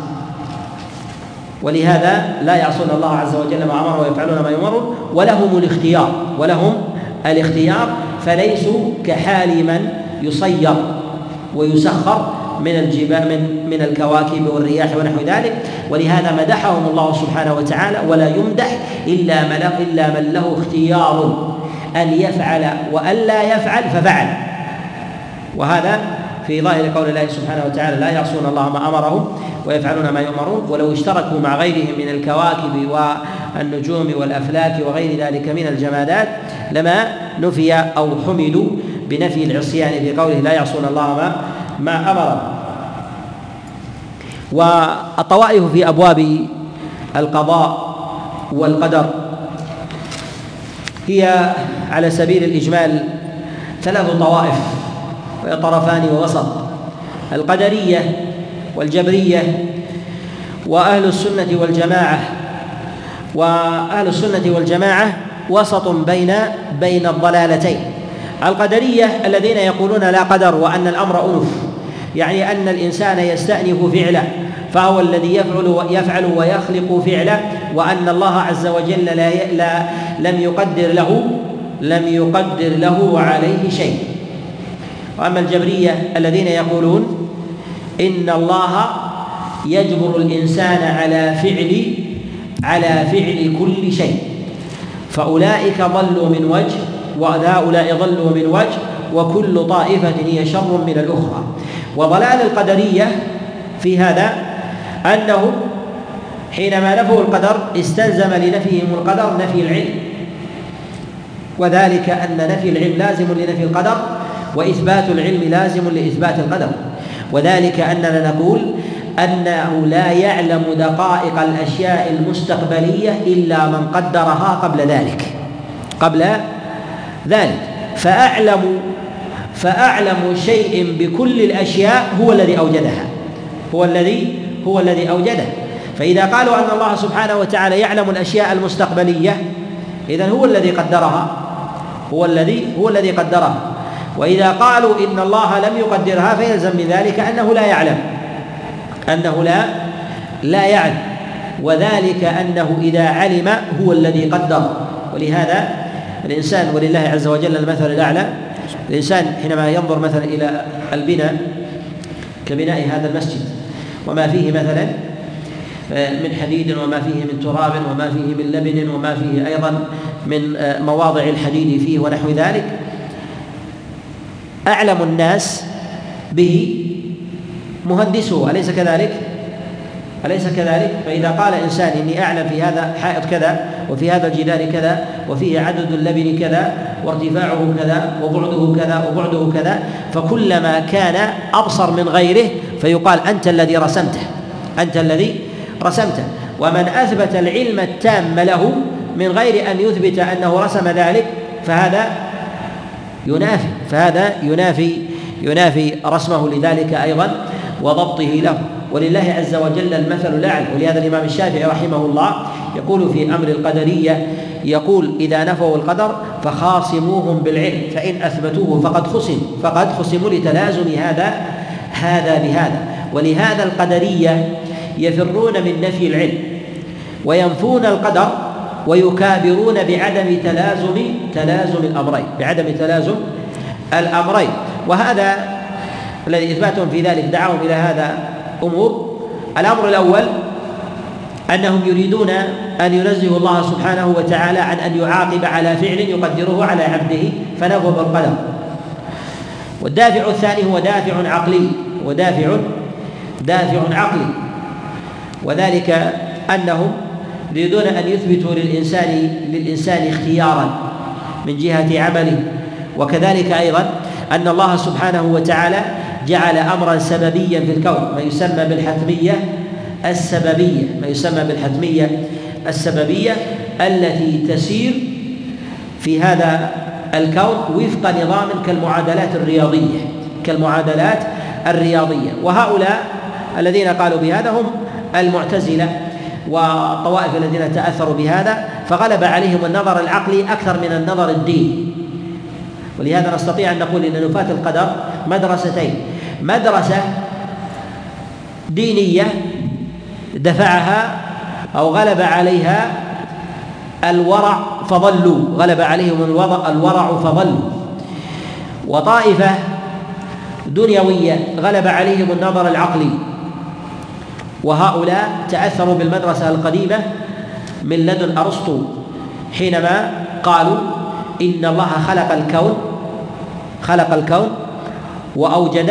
ولهذا لا يعصون الله عز وجل ما أمرهم ويفعلون ما يؤمرون، ولهم الاختيار، فليسوا كحال من يصير ويسخر من الجبال من الكواكب والرياح ونحو ذلك. ولهذا مدحهم الله سبحانه وتعالى: ولا يمدح إلا من له اختيار أن يفعل وأن لا يفعل ففعل. وهذا في ظاهر قول الله سبحانه وتعالى: لا يعصون الله ما أمرهم ويفعلون ما يؤمرون. ولو اشتركوا مع غيرهم من الكواكب والنجوم والأفلاك وغير ذلك من الجمادات لما نفي أو حملوا بنفي العصيان في قوله: لا يعصون الله ما أمرهم. والطوائف في أبواب القضاء والقدر هي على سبيل الإجمال 3 طوائف، طرفان ووسط: القدرية والجبرية وأهل السنة والجماعة. وأهل السنة والجماعة وسط بين الضلالتين. القدرية الذين يقولون لا قدر، وأن الأمر أنف، يعني أن الإنسان يستأنف فعله، فهو الذي يفعل ويخلق فعله، وأن الله عز وجل لم يقدر له عليه شيء. وأما الجبرية الذين يقولون إن الله يجبر الإنسان على فعل كل شيء، فأولئك ضلوا من وجه وهؤلاء ضلوا من وجه، وكل طائفة هي شر من الأخرى. وضلال القدرية في هذا أنهم حينما نفوا القدر استلزم لنفيهم القدر نفي العلم، وذلك أن نفي العلم لازم لنفي القدر، وإثبات العلم لازم لإثبات القدر. وذلك أننا نقول أنه لا يعلم دقائق الأشياء المستقبلية إلا من قدرها قبل ذلك. فأعلم شيء بكل الأشياء هو الذي أوجدها، هو الذي أوجدها. فإذا قالوا أن الله سبحانه وتعالى يعلم الأشياء المستقبلية، إذن هو الذي قدرها. وإذا قالوا إن الله لم يقدرها فيلزم من ذلك أنه لا يعلم، وذلك أنه إذا علم هو الذي قدر. ولهذا الإنسان، ولله عز وجل المثل الأعلى، الإنسان حينما ينظر مثلا إلى البناء كبناء هذا المسجد وما فيه مثلا من حديد وما فيه من تراب وما فيه من لبن وما فيه أيضا من مواضع الحديد فيه ونحو ذلك، أعلم الناس به مهندسه، أليس كذلك؟ فإذا قال إنسان إني أعلم في هذا حائط كذا، وفي هذا الجدار كذا، وفيه عدد اللبن كذا، وارتفاعه كذا، وبعده كذا، وبعده كذا، فكلما كان أبصر من غيره فيقال أنت الذي رسمته. ومن أثبت العلم التام له من غير أن يثبت أنه رسم ذلك فهذا ينافي رسمه لذلك أيضا وضبطه له. ولله عز وجل المثل الأعلى. ولهذا الإمام الشافعي رحمه الله يقول في أمر القدرية، يقول: إذا نفوا القدر فخاصموهم بالعلم، فإن أثبتوه فقد خصموا لتلازم هذا بهذا. ولهذا القدرية يفرون من نفي العلم وينفون القدر ويكابرون بعدم تلازم الأمرين. وهذا الذي إثباتهم في ذلك دعاهم إلى هذا أمور. الأمر الأول أنهم يريدون أن ينزهوا الله سبحانه وتعالى عن أن يعاقب على فعل يقدره على عبده فنفوا بالقدر. والدافع الثاني هو دافع عقلي، وذلك أنهم يريدون أن يثبتوا للإنسان اختيارا من جهة عمله. وكذلك أيضا أن الله سبحانه وتعالى جعل أمرا سببيا في الكون، ما يسمى بالحتمية السببية التي تسير في هذا الكون وفق نظام كالمعادلات الرياضية. وهؤلاء الذين قالوا بهذا هم المعتزلة والطوائف الذين تأثروا بهذا، فغلب عليهم النظر العقلي أكثر من النظر الديني. ولهذا نستطيع أن نقول إن نفاة القدر مدرستين: مدرسة دينية دفعها أو غلب عليها الورع فضلوا، وطائفة دنيوية غلب عليهم النظر العقلي، وهؤلاء تأثروا بالمدرسة القديمة من لدن أرسطو حينما قالوا إن الله خلق الكون وأوجده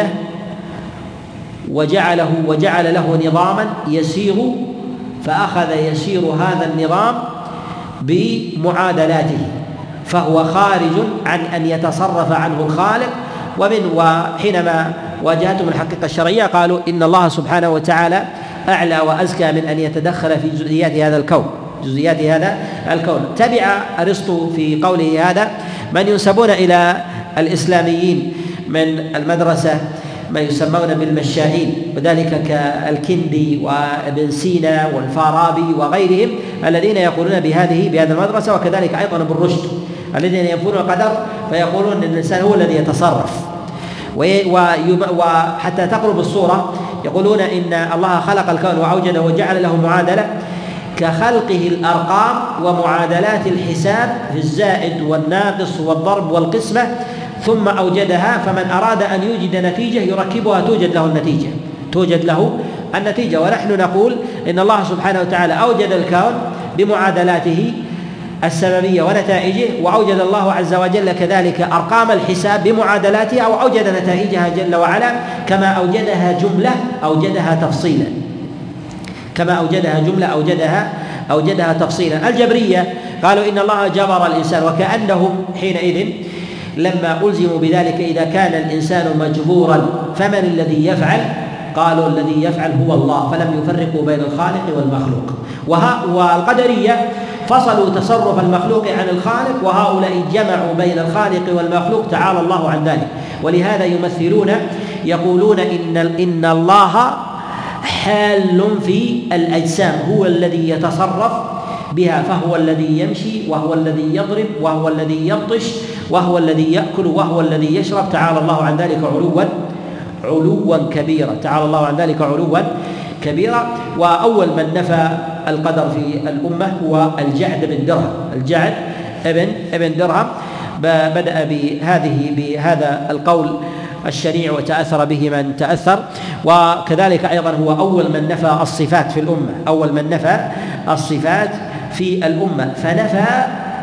وجعل له نظاما يسير، فأخذ يسير هذا النظام بمعادلاته، فهو خارج عن أن يتصرف عنه الخالق. وحينما واجهتهم الحقيقة الشرعية قالوا إن الله سبحانه وتعالى أعلى وأزكى من أن يتدخل في جزئيات هذا الكون. تبع أرسطو في قوله هذا من ينسبون إلى الإسلاميين من المدرسة ما يسمون بالمشائين، وذلك كالكندي وابن سينا والفارابي وغيرهم الذين يقولون بهذه المدرسة، وكذلك أيضا ابن رشد الذين ينفون القدر فيقولون أن الإنسان هو الذي يتصرف. وحتى تقرب الصورة يقولون إن الله خلق الكون وأوجده وجعل له معادلة كخلقه الأرقام ومعادلات الحساب في الزائد والناقص والضرب والقسمة، ثم أوجدها، فمن أراد أن يوجد نتيجة يركبها توجد له النتيجة. ونحن نقول إن الله سبحانه وتعالى أوجد الكون بمعادلاته السببية ونتائجه، وأوجد الله عز وجل كذلك أرقام الحساب بمعادلاتها، وأوجد نتائجها جل وعلا كما أوجدها جملة أوجدها تفصيلا. الجبرية قالوا إن الله جبر الإنسان، وكأنهم حينئذ لما ألزموا بذلك إذا كان الإنسان مجبورا فمن الذي يفعل؟ قالوا الذي يفعل هو الله، فلم يفرقوا بين الخالق والمخلوق. والقدرية فصلوا تصرف المخلوق عن الخالق، وهؤلاء جمعوا بين الخالق والمخلوق تعالى الله عن ذلك. ولهذا يقولون إن الله حال في الأجسام، هو الذي يتصرف بها، فهو الذي يمشي وهو الذي يضرب وهو الذي يبطش وهو الذي يأكل وهو الذي يشرب، تعالى الله عن ذلك علوا كبيرا. وأول من نفى القدر في الأمة هو الجعد ابن درهم، بدأ بهذا القول الشنيع وتأثر به من تأثر. وكذلك أيضا هو أول من نفى الصفات في الأمة، فنفى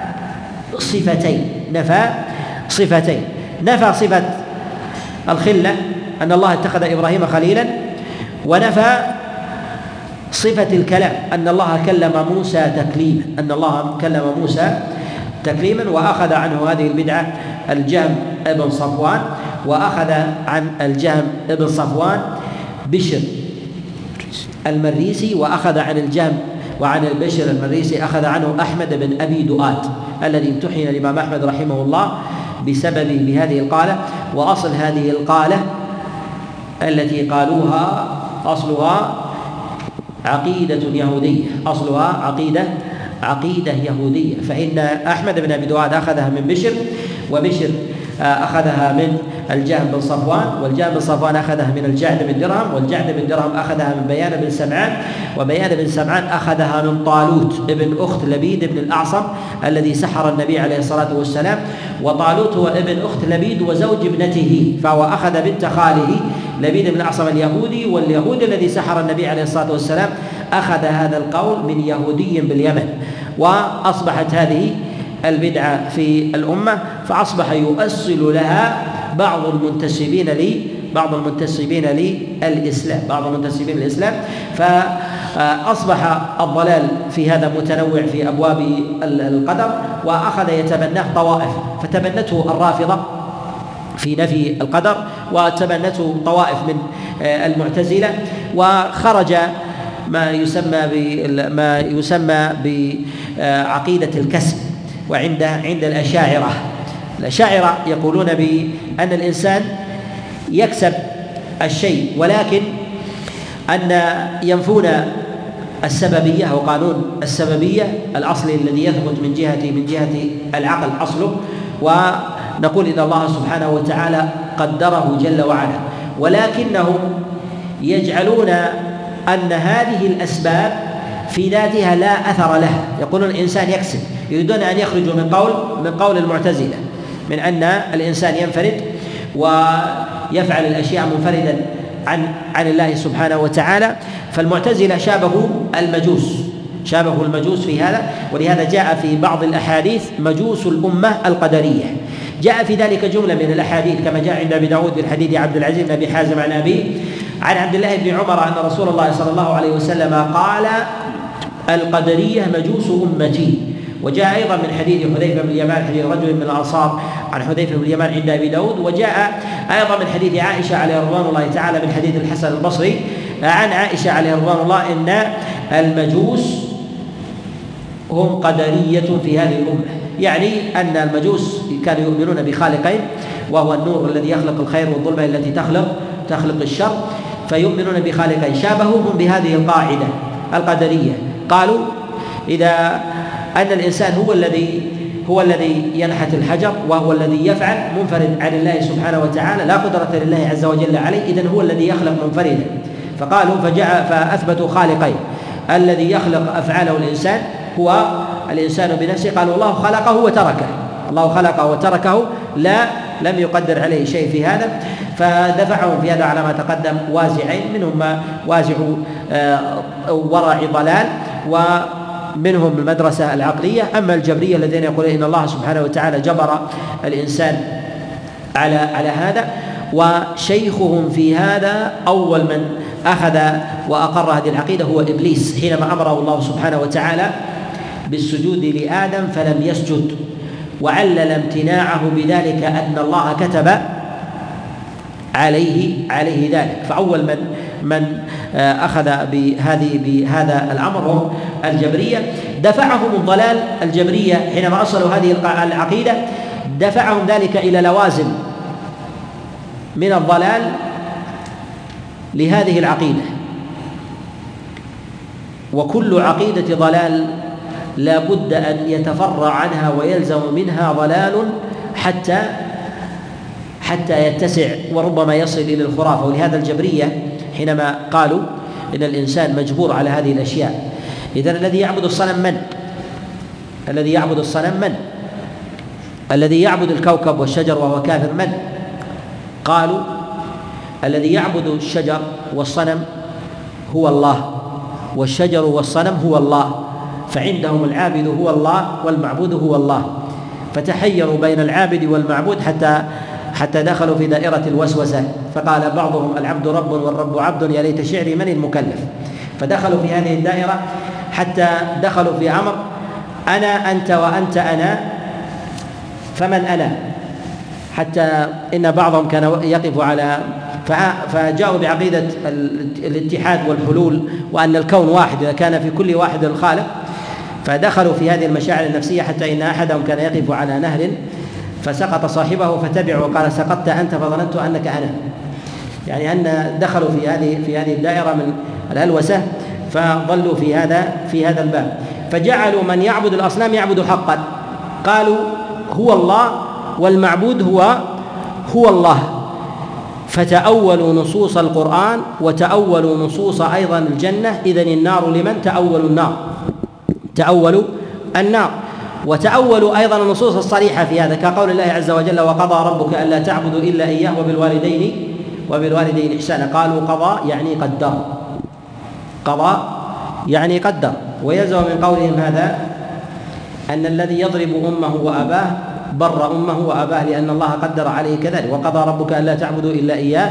صفتين. نفى صفة الخلة أن الله اتخذ إبراهيم خليلا، ونفى صفة الكلام أن الله كلم موسى تكليما. وأخذ عنه هذه البدعة الجهم ابن صفوان، وأخذ عن الجهم ابن صفوان بشر المريسي، وأخذ عن الجهم وعن البشر المريسي أخذ عنه أحمد بن أبي دؤاد الذي امتحن الإمام أحمد رحمه الله بهذه القالة. وأصل هذه القالة التي قالوها أصلها عقيدة يهودية، أصلها عقيدة يهودية. فإن أحمد بن أبي دواد أخذها من بشر، وبشر أخذها من الجهم بن صفوان، والجهم بن صفوان أخذها من الجعد بن درهم، والجعد بن درهم أخذها من بيان بن سمعان، وبيان بن سمعان أخذها من طالوت ابن أخت لبيد بن الأعصم الذي سحر النبي عليه الصلاة والسلام. وطالوت هو ابن أخت لبيد وزوج ابنته، فهو أخذ بنت خاله لبيد بن الأعصم اليهودي، واليهودي الذي سحر النبي عليه الصلاة والسلام أخذ هذا القول من يهودي باليمن. وأصبحت هذه البدعة في الأمة، فأصبح يؤصل لها بعض المنتسبين للإسلام، فأصبح الضلال في هذا متنوع في أبواب القدر، وأخذ يتبناه طوائف، فتبنته الرافضة في نفي القدر، وتبنته طوائف من المعتزلة، وخرج ما يسمى بعقيدة الكسب. وعند الأشاعرة يقولون بأن الإنسان يكسب الشيء، ولكن أن ينفون السببية أو قانون السببية الأصلي الذي يثبت من جهة العقل أصله، ونقول إن الله سبحانه وتعالى قدره جل وعلا، ولكنهم يجعلون أن هذه الأسباب في ذاتها لا أثر لها. يقولون الإنسان يكسب، يريدون أن يخرجوا من قول المعتزلة من أن الإنسان ينفرد ويفعل الأشياء منفردا عن الله سبحانه وتعالى. فالمعتزلة شابهوا المجوس في هذا، ولهذا جاء في بعض الأحاديث مجوس الأمة القدرية. جاء في ذلك جملة من الأحاديث كما جاء عند أبي داود من حديث عبد العزيز بن أبي حازم عن أبيه عن عبد الله بن عمر أن رسول الله صلى الله عليه وسلم قال: القدرية مجوس أمتي. وجاء أيضا من حديث حذيفة بن اليمان، حديث رجل من الأنصار عن حذيفة بن اليمان عند أبي داود. وجاء أيضا من حديث عائشة عليه رضوان الله تعالى من حديث الحسن البصري عن عائشة عليه رضوان الله إن المجوس هم قدرية في هذه الأمة، يعني أن المجوس كانوا يؤمنون بخالقين، وهو النور الذي يخلق الخير والظلمة التي تخلق الشر، فيؤمنون بخالقين. شابهوهم بهذه القاعدة القدرية، قالوا إذا أن الإنسان هو الذي ينحت الحجر وهو الذي يفعل منفرد عن الله سبحانه وتعالى، لا قدرة لله عز وجل عليه، إذن هو الذي يخلق منفردا. فقالوا فأثبتوا خالقين، الذي يخلق أفعاله الإنسان هو الإنسان بنفسه، قالوا الله خلقه وتركه، لم يقدر عليه شيء في هذا. فدفعهم في هذا على ما تقدم وازعين، منهم وازع ورع ضلال، ومنهم المدرسة العقلية. أما الجبرية الذين يقولون إن الله سبحانه وتعالى جبر الإنسان على هذا، وشيخهم في هذا أول من أخذ وأقر هذه العقيدة هو إبليس، حينما أمره الله سبحانه وتعالى بالسجود لآدم فلم يسجد، وعلل امتناعه بذلك أن الله كتب عليه ذلك. فأول من أخذ بهذا الأمر هم الجبرية. دفعهم الضلال الجبرية حينما أصلوا هذه العقيدة، دفعهم ذلك إلى لوازم من الضلال لهذه العقيدة. وكل عقيدة ضلال لا بد أن يتفرع عنها ويلزم منها ضلال حتى يتسع وربما يصل إلى الخرافة. ولهذا الجبرية حينما قالوا إن الإنسان مجبور على هذه الأشياء، إذن الذي يعبد الصنم من؟ الذي يعبد الكوكب والشجر وهو كافر من؟ قالوا الذي يعبد الشجر والصنم هو الله، والشجر والصنم هو الله، فعندهم العابد هو الله والمعبود هو الله، فتحيروا بين العابد والمعبود حتى دخلوا في دائرة الوسوسة. فقال بعضهم العبد رب والرب عبد، يا ليت شعري من المكلف. فدخلوا في هذه الدائرة حتى دخلوا في أمر أنا أنت وأنت أنا، فمن أنا؟ حتى إن بعضهم كان يقف على فجاءوا بعقيدة الاتحاد والحلول، وأن الكون واحد إذا كان في كل واحد الخالق. فدخلوا في هذه المشاعر النفسية حتى إن أحدهم كان يقف على نهر فسقط صاحبه فتبعه وقال: سقطت أنت فظننت أنك أنا. يعني أن دخلوا في هذه الدائرة من الهلوسة فظلوا في هذا الباب، فجعلوا من يعبد الأصنام يعبد حقا، قالوا هو الله والمعبود هو الله، فتأولوا نصوص القرآن وتأولوا نصوص أيضا الجنة. إذن النار لمن؟ تأولوا النار، وتأولوا أيضا النصوص الصريحة في هذا كقول الله عز وجل: وقضى ربك ألا تعبدوا إلا إياه وبالوالدين إحسانا. قالوا قضى يعني قدر، ويلزم من قولهم هذا أن الذي يضرب أمه وأباه بر أمه وأباه، لأن الله قدر عليه كذلك: وقضى ربك ألا تعبدوا إلا إياه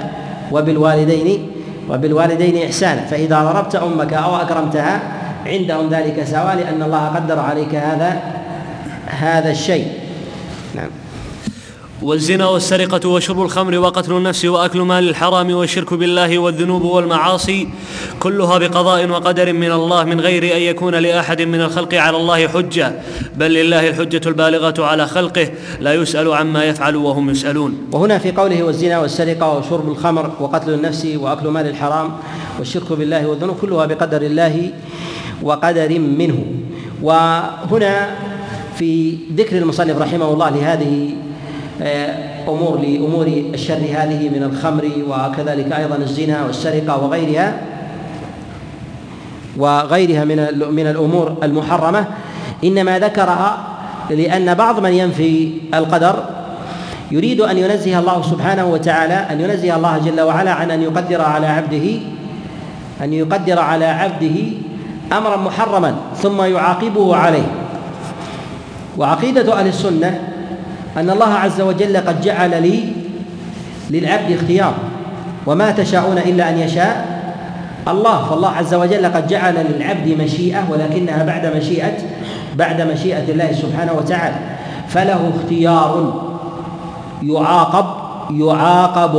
وبالوالدين إحسانا. فإذا ضربت أمك أو أكرمتها عندهم ذلك سواء، لأن الله قدر عليك هذا الشيء. نعم. والزنا والسرقة وشرب الخمر وقتل النفس وأكل مال الحرام والشرك بالله والذنوب والمعاصي كلها بقضاء وقدر من الله، من غير أن يكون لأحد من الخلق على الله حجة، بل لله الحجة البالغة على خلقه، لا يسأل عما يفعل وهم يسألون. وهنا في قوله والزنا والسرقة وشرب الخمر وقتل النفس وأكل مال الحرام والشرك بالله والذنوب كلها بقدر الله وقدر منه. وهنا في ذكر المصنف رحمه الله لهذه لأمور الشر هذه من الخمر وكذلك أيضا الزنا والسرقة وغيرها من الأمور المحرمة، إنما ذكرها لأن بعض من ينفي القدر يريد أن ينزه الله سبحانه وتعالى، أن ينزه الله جل وعلا عن أن يقدر على عبده أمرا محرما ثم يعاقبه عليه. وعقيدة أهل السنة أن الله عز وجل قد جعل للعبد اختيار، وما تشاءون إلا أن يشاء الله. فالله عز وجل قد جعل للعبد مشيئة، ولكنها بعد مشيئة الله سبحانه وتعالى، فله اختيار يعاقب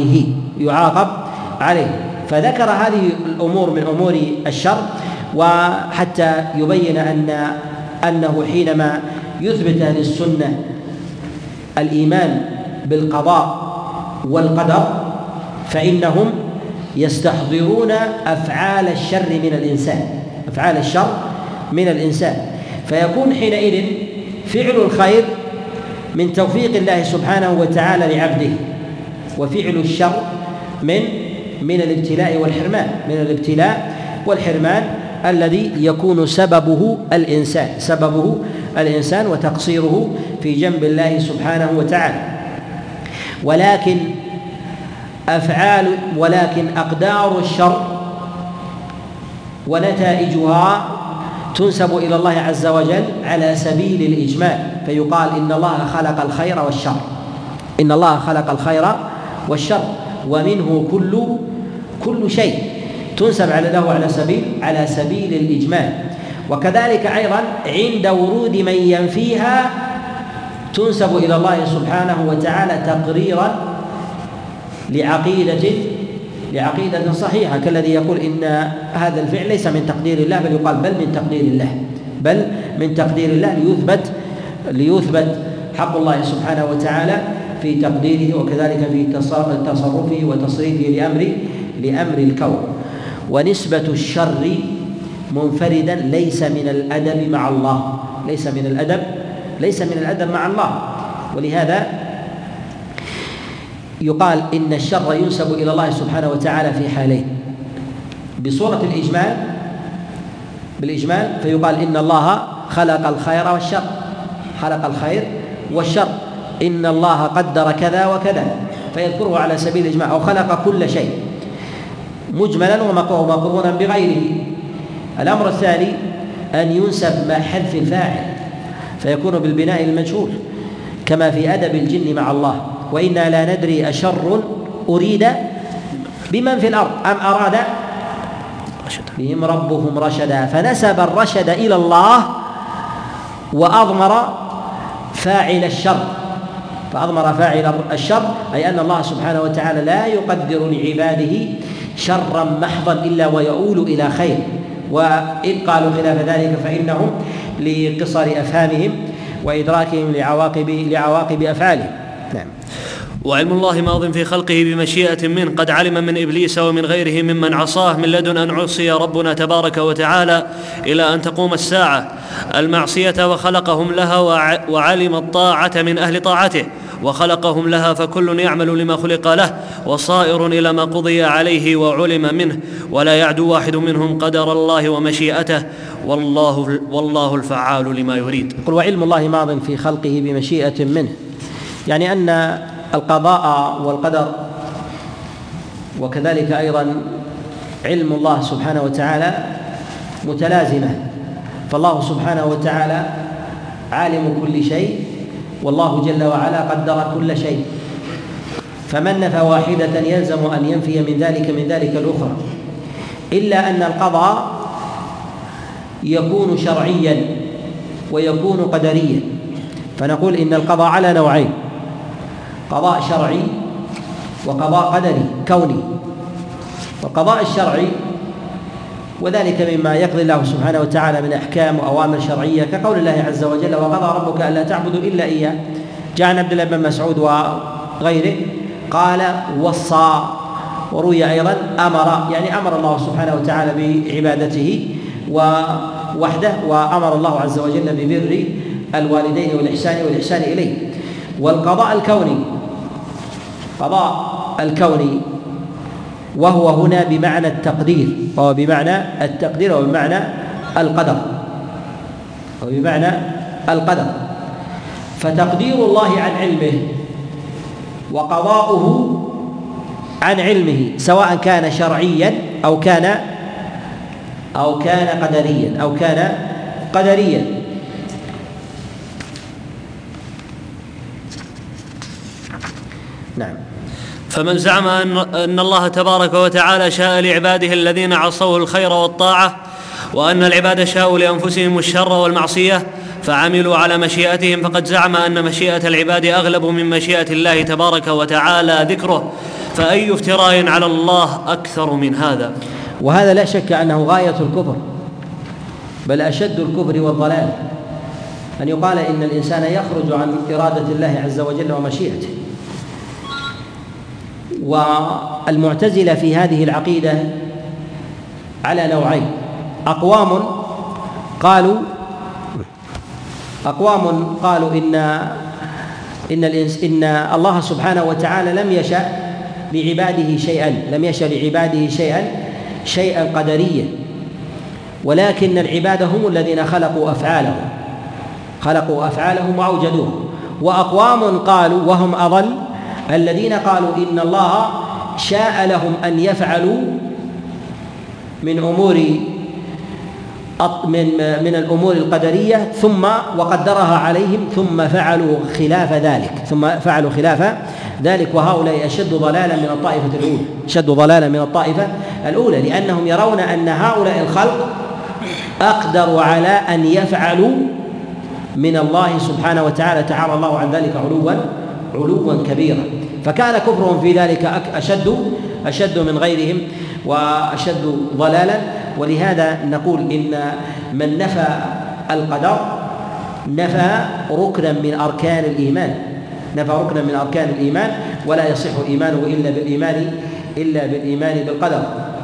عليه. فذكر هذه الأمور من أمور الشر، وحتى يبين أنه حينما يثبت أهل السنة الإيمان بالقضاء والقدر فإنهم يستحضرون أفعال الشر من الإنسان، فيكون حينئذ فعل الخير من توفيق الله سبحانه وتعالى لعبده، وفعل الشر من الابتلاء والحرمان الذي يكون سببه الإنسان وتقصيره في جنب الله سبحانه وتعالى. ولكن أقدار الشر ونتائجها تنسب إلى الله عز وجل على سبيل الإجمال، فيقال إن الله خلق الخير والشر ومنه كل شيء، تنسب له على سبيل الإجمال. وكذلك أيضا عند ورود من ينفيها تنسب إلى الله سبحانه وتعالى تقريرا لعقيدة صحيحة، كالذي يقول إن هذا الفعل ليس من تقدير الله، بل يقال بل من تقدير الله ليثبت حق الله سبحانه وتعالى في تقديره، وكذلك في تصرفه وتصريفه لأمر الكون. ونسبة الشر منفردا ليس من الأدب مع الله، ولهذا يقال إن الشر ينسب إلى الله سبحانه وتعالى في حالين: بصورة بالإجمال فيقال إن الله خلق الخير والشر، إن الله قدر كذا وكذا فيذكره على سبيل الإجمال، أو خلق كل شيء مجملا ومقرونا بغيره. الأمر الثاني أن ينسب مع حذف الفاعل فيكون بالبناء المجهول، كما في أدب الجن مع الله: وإنا لا ندري أشر أريد بمن في الأرض أم أراد بهم ربهم رشدا، فنسب الرشد إلى الله وأضمر فاعل الشر، أي أن الله سبحانه وتعالى لا يقدر لعباده شرا محضا إلا ويؤول إلى خير. وإن قالوا خلاف ذلك فإنهم لقصر أفهامهم وإدراكهم لعواقب أفعالهم. نعم. وعلم الله ماض في خلقه بمشيئة منه، قد علم من إبليس ومن غيره ممن عصاه من لدن أن عصي ربنا تبارك وتعالى إلى أن تقوم الساعة المعصية، وخلقهم لها، وعلم الطاعة من أهل طاعته وخلقهم لها، فكل يعمل لما خلق له وصائر إلى ما قضي عليه وعلم منه، ولا يعدو واحد منهم قدر الله ومشيئته، والله الفعال لما يريد. قل وعلم الله ماض في خلقه بمشيئة منه، يعني أن القضاء والقدر وكذلك أيضا علم الله سبحانه وتعالى متلازمة، فالله سبحانه وتعالى عالم كل شيء، والله جل وعلا قدر كل شيء، فمن نفى واحدة يلزم أن ينفي من ذلك الأخرى، إلا أن القضاء يكون شرعيا ويكون قدريا، فنقول إن القضاء على نوعين: قضاء شرعي وقضاء قدري كوني. والقضاء الشرعي وذلك مما يقضي الله سبحانه وتعالى من أحكام وأوامر شرعية، كقول الله عز وجل: وقضى ربك ألا تعبدوا إلا إياه. جاء عن عبد الله بن مسعود وغيره قال: وصى، وروي أيضا أمر، يعني أمر الله سبحانه وتعالى بعبادته ووحده، وأمر الله عز وجل ببر الوالدين والإحسان إليه. والقضاء الكوني، قضاء الكوني وهو هنا بمعنى التقدير، وهو بمعنى التقدير وبمعنى القدر، فتقدير الله عن علمه وقضاؤه عن علمه سواء كان شرعيا أو كان قدريا. نعم. فمن زعم أن الله تبارك وتعالى شاء لعباده الذين عصوه الخير والطاعة، وأن العباد شاءوا لأنفسهم الشر والمعصية فعملوا على مشيئتهم، فقد زعم أن مشيئة العباد أغلب من مشيئة الله تبارك وتعالى ذكره، فأي افتراء على الله أكثر من هذا؟ وهذا لا شك أنه غاية الكفر، بل أشد الكفر والضلال أن يقال إن الإنسان يخرج عن إرادة الله عز وجل ومشيئته. والمعتزلة في هذه العقيدة على نوعين: أقوام قالوا إن الله سبحانه وتعالى لم يشأ لعباده شيئا قدريا، ولكن العباد هم الذين خلقوا أفعالهم وأوجدوها. وأقوام قالوا، وهم أضل، الذين قالوا إن الله شاء لهم أن يفعلوا من الأمور القدرية وقدرها عليهم ثم فعلوا خلاف ذلك، وهؤلاء أشد ضلالا من الطائفة الأولى، لأنهم يرون أن هؤلاء الخلق أقدروا على أن يفعلوا من الله سبحانه وتعالى، تعالى الله عن ذلك علوا كبيرا، فكان كفرهم في ذلك أشد من غيرهم وأشد ضلالا. ولهذا نقول إن من نفى القدر نفى ركنا من أركان الإيمان، ولا يصح إيمانه إلا بالإيمان بالقدر.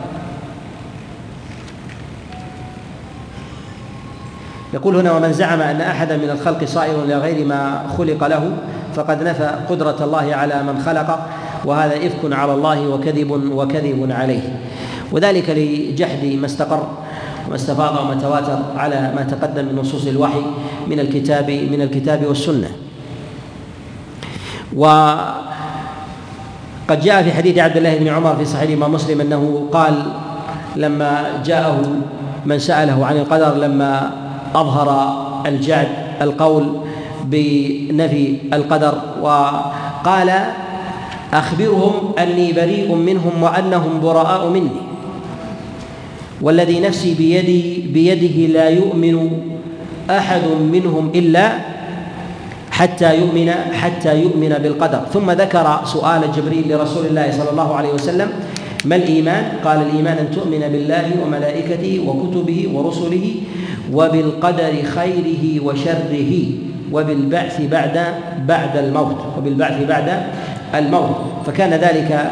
يقول هنا: ومن زعم أن أحدا من الخلق صائر إلى غير ما خلق له فقد نفى قدرة الله على من خلق، وهذا إفك على الله وكذب عليه، وذلك لجحد ما استقر وما استفاض وما تواتر على ما تقدم من نصوص الوحي من الكتاب والسنة. وقد جاء في حديث عبد الله بن عمر في صحيح الإمام مسلم أنه قال لما جاءه من سأله عن القدر لما أظهر الجعد القول بنفي القدر، وقال: أخبرهم أني بريء منهم وأنهم براء مني، والذي نفسي بيده لا يؤمن أحد منهم إلا حتى يؤمن بالقدر. ثم ذكر سؤال جبريل لرسول الله صلى الله عليه وسلم: ما الإيمان؟ قال: الإيمان أن تؤمن بالله وملائكته وكتبه ورسله وبالقدر خيره وشره وبالبعث بعد الموت. الموت، فكان ذلك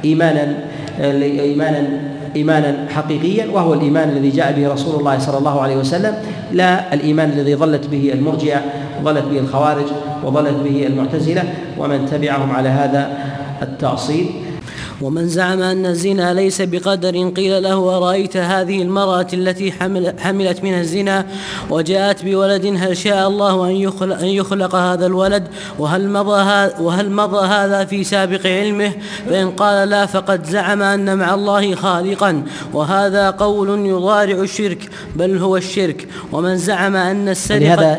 إيمانا حقيقيا، وهو الإيمان الذي جاء به رسول الله صلى الله عليه وسلم، لا الإيمان الذي ضلت به المرجئة وضلت به الخوارج وضلت به المعتزلة ومن تبعهم على هذا التأصيل. ومن زعم أن الزنا ليس بقدر قيل له: أرأيت هذه المرأة التي حملت من الزنا وجاءت بولد، هل شاء الله أن يخلق هذا الولد؟ وهل مضى هذا في سابق علمه؟ فإن قال لا فقد زعم أن مع الله خالقا، وهذا قول يضارع الشرك، بل هو الشرك. ومن زعم أن السرقة، لهذا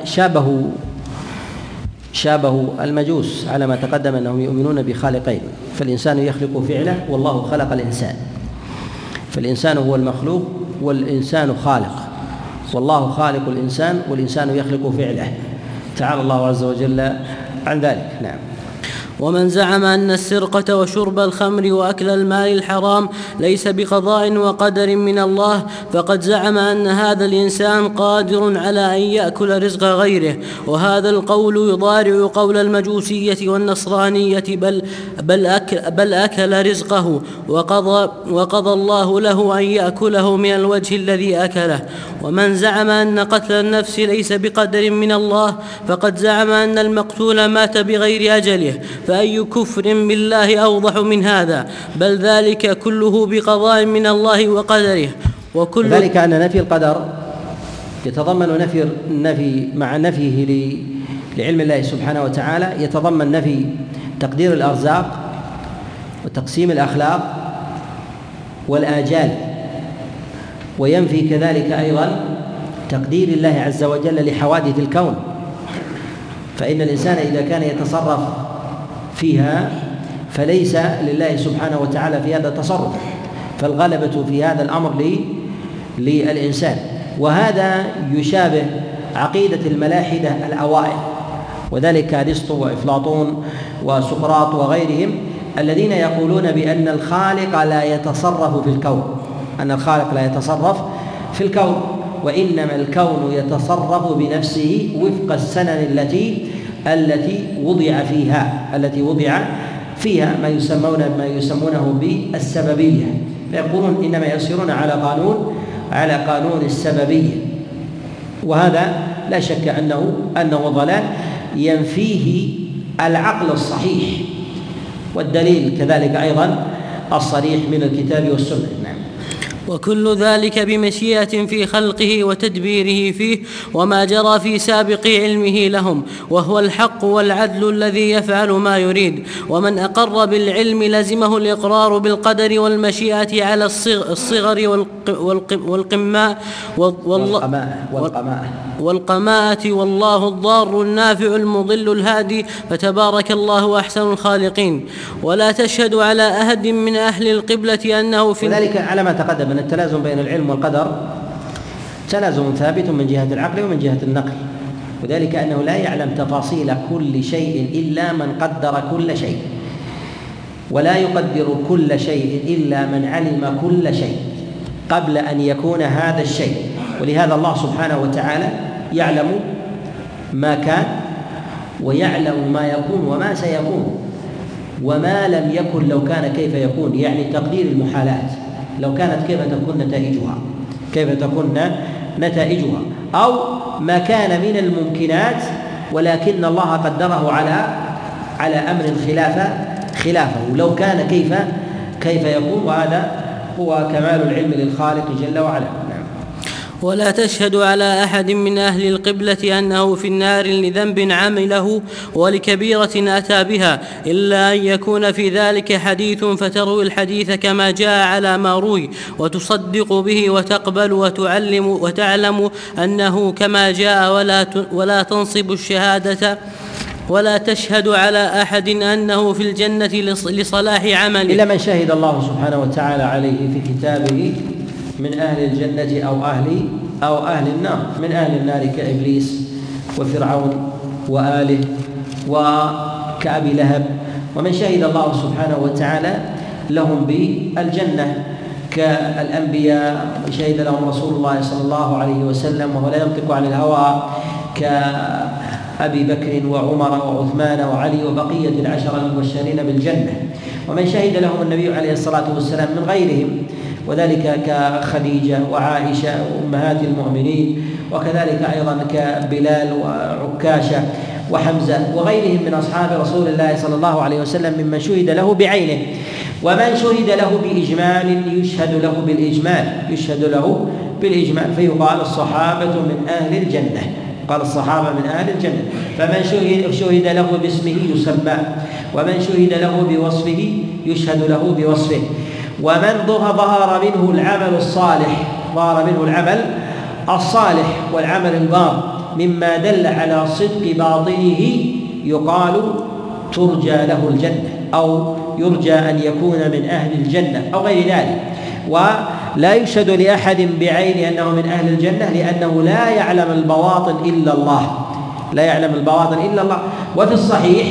شابه المجوس على ما تقدم أنهم يؤمنون بخالقين، فالإنسان يخلق فعله والله خلق الإنسان، فالإنسان هو المخلوق والإنسان خالق، والله خالق الإنسان والإنسان يخلق فعله، تعالى الله عز وجل عن ذلك. نعم. ومن زعم أن السرقة وشرب الخمر وأكل المال الحرام ليس بقضاء وقدر من الله، فقد زعم أن هذا الإنسان قادر على أن يأكل رزق غيره، وهذا القول يضارع قول المجوسية والنصرانية، بل أكل رزقه وقضى الله له أن يأكله من الوجه الذي أكله. ومن زعم أن قتل النفس ليس بقدر من الله، فقد زعم أن المقتول مات بغير أجله، فأي كفر بالله أوضح من هذا؟ بل ذلك كله بقضاء من الله وقدره. وذلك أن نفي القدر يتضمن نفي مع نفيه لعلم الله سبحانه وتعالى، يتضمن نفي تقدير الأرزاق وتقسيم الأخلاق والآجال، وينفي كذلك أيضا تقدير الله عز وجل لحوادث الكون، فإن الإنسان إذا كان يتصرف فيها فليس لله سبحانه وتعالى في هذا التصرف، فالغلبة في هذا الأمر للإنسان. وهذا يشابه عقيدة الملاحدة الأوائل، وذلك أرسطو وأفلاطون وسقراط وغيرهم الذين يقولون بأن الخالق لا يتصرف في الكون، أن الخالق لا يتصرف في الكون، وإنما الكون يتصرف بنفسه وفق السنن التي وضع فيها ما يسمونه بالسببية، فيقولون إنما يسيرون على قانون السببية، وهذا لا شك أنه ضلال ينفيه العقل الصحيح، والدليل كذلك أيضا الصريح من الكتاب والسنة. نعم. وكل ذلك بمشيئة في خلقه وتدبيره فيه، وما جرى في سابق علمه لهم، وهو الحق والعدل الذي يفعل ما يريد. ومن أقر بالعلم لزمه الإقرار بالقدر والمشيئة على الصغر والقماءة، والله الضار النافع المضل الهادي، فتبارك الله أحسن الخالقين. ولا تشهد على أحد من أهل القبلة أنه في وذلك على ما تقدم أن التلازم بين العلم والقدر تلازم ثابت من جهة العقل ومن جهة النقل، وذلك أنه لا يعلم تفاصيل كل شيء إلا من قدر كل شيء، ولا يقدر كل شيء إلا من علم كل شيء قبل أن يكون هذا الشيء. ولهذا الله سبحانه وتعالى يعلم ما كان ويعلم ما يكون وما سيكون، وما لم يكن لو كان كيف يكون، يعني تقدير المحالات، لو كانت كيف تكون نتائجها، أو ما كان من الممكنات ولكن الله قدره على أمر خلافه لو كان كيف يكون، وهذا هو كمال العلم للخالق جل وعلا. ولا تشهد على أحد من أهل القبلة أنه في النار لذنب عمله ولكبيرة أتى بها، إلا أن يكون في ذلك حديث فتروي الحديث كما جاء على ما روي، وتصدق به وتقبل وتعلم أنه كما جاء، ولا تنصب الشهادة، ولا تشهد على أحد أنه في الجنة لصلاح عمله، إلا من شهد الله سبحانه وتعالى عليه في كتابه من أهل الجنة أو أهل النار. من أهل النار كإبليس وفرعون وآله وكأبي لهب، ومن شهد الله سبحانه وتعالى لهم بالجنة كالأنبياء شهد لهم رسول الله صلى الله عليه وسلم وهو لا ينطق عن الهوى، أبي بكر وعمر وعثمان وعلي وبقية العشرة المبشرين بالجنة، ومن شهد لهم النبي عليه الصلاة والسلام من غيرهم، وذلك كخديجة وعائشة وأمهات المؤمنين، وكذلك أيضا كبلال وعكاشة وحمزة وغيرهم من أصحاب رسول الله صلى الله عليه وسلم ممن شهد له بعينه. ومن شهد له بإجمال يشهد له بالإجمال فيقال الصحابة من أهل الجنة، قال الصحابة من أهل الجنة. فمن شهد له باسمه يسمى، ومن شهد له بوصفه يشهد له بوصفه. ومن ظهر منه العمل الصالح والعمل البار مما دل على صدق باطنه يقال ترجى له الجنة، أو يرجى أن يكون من أهل الجنة أو غير ذلك. ولا يشهد لأحد بعين أنه من أهل الجنة، لأنه لا يعلم البواطن إلا الله. وفي الصحيح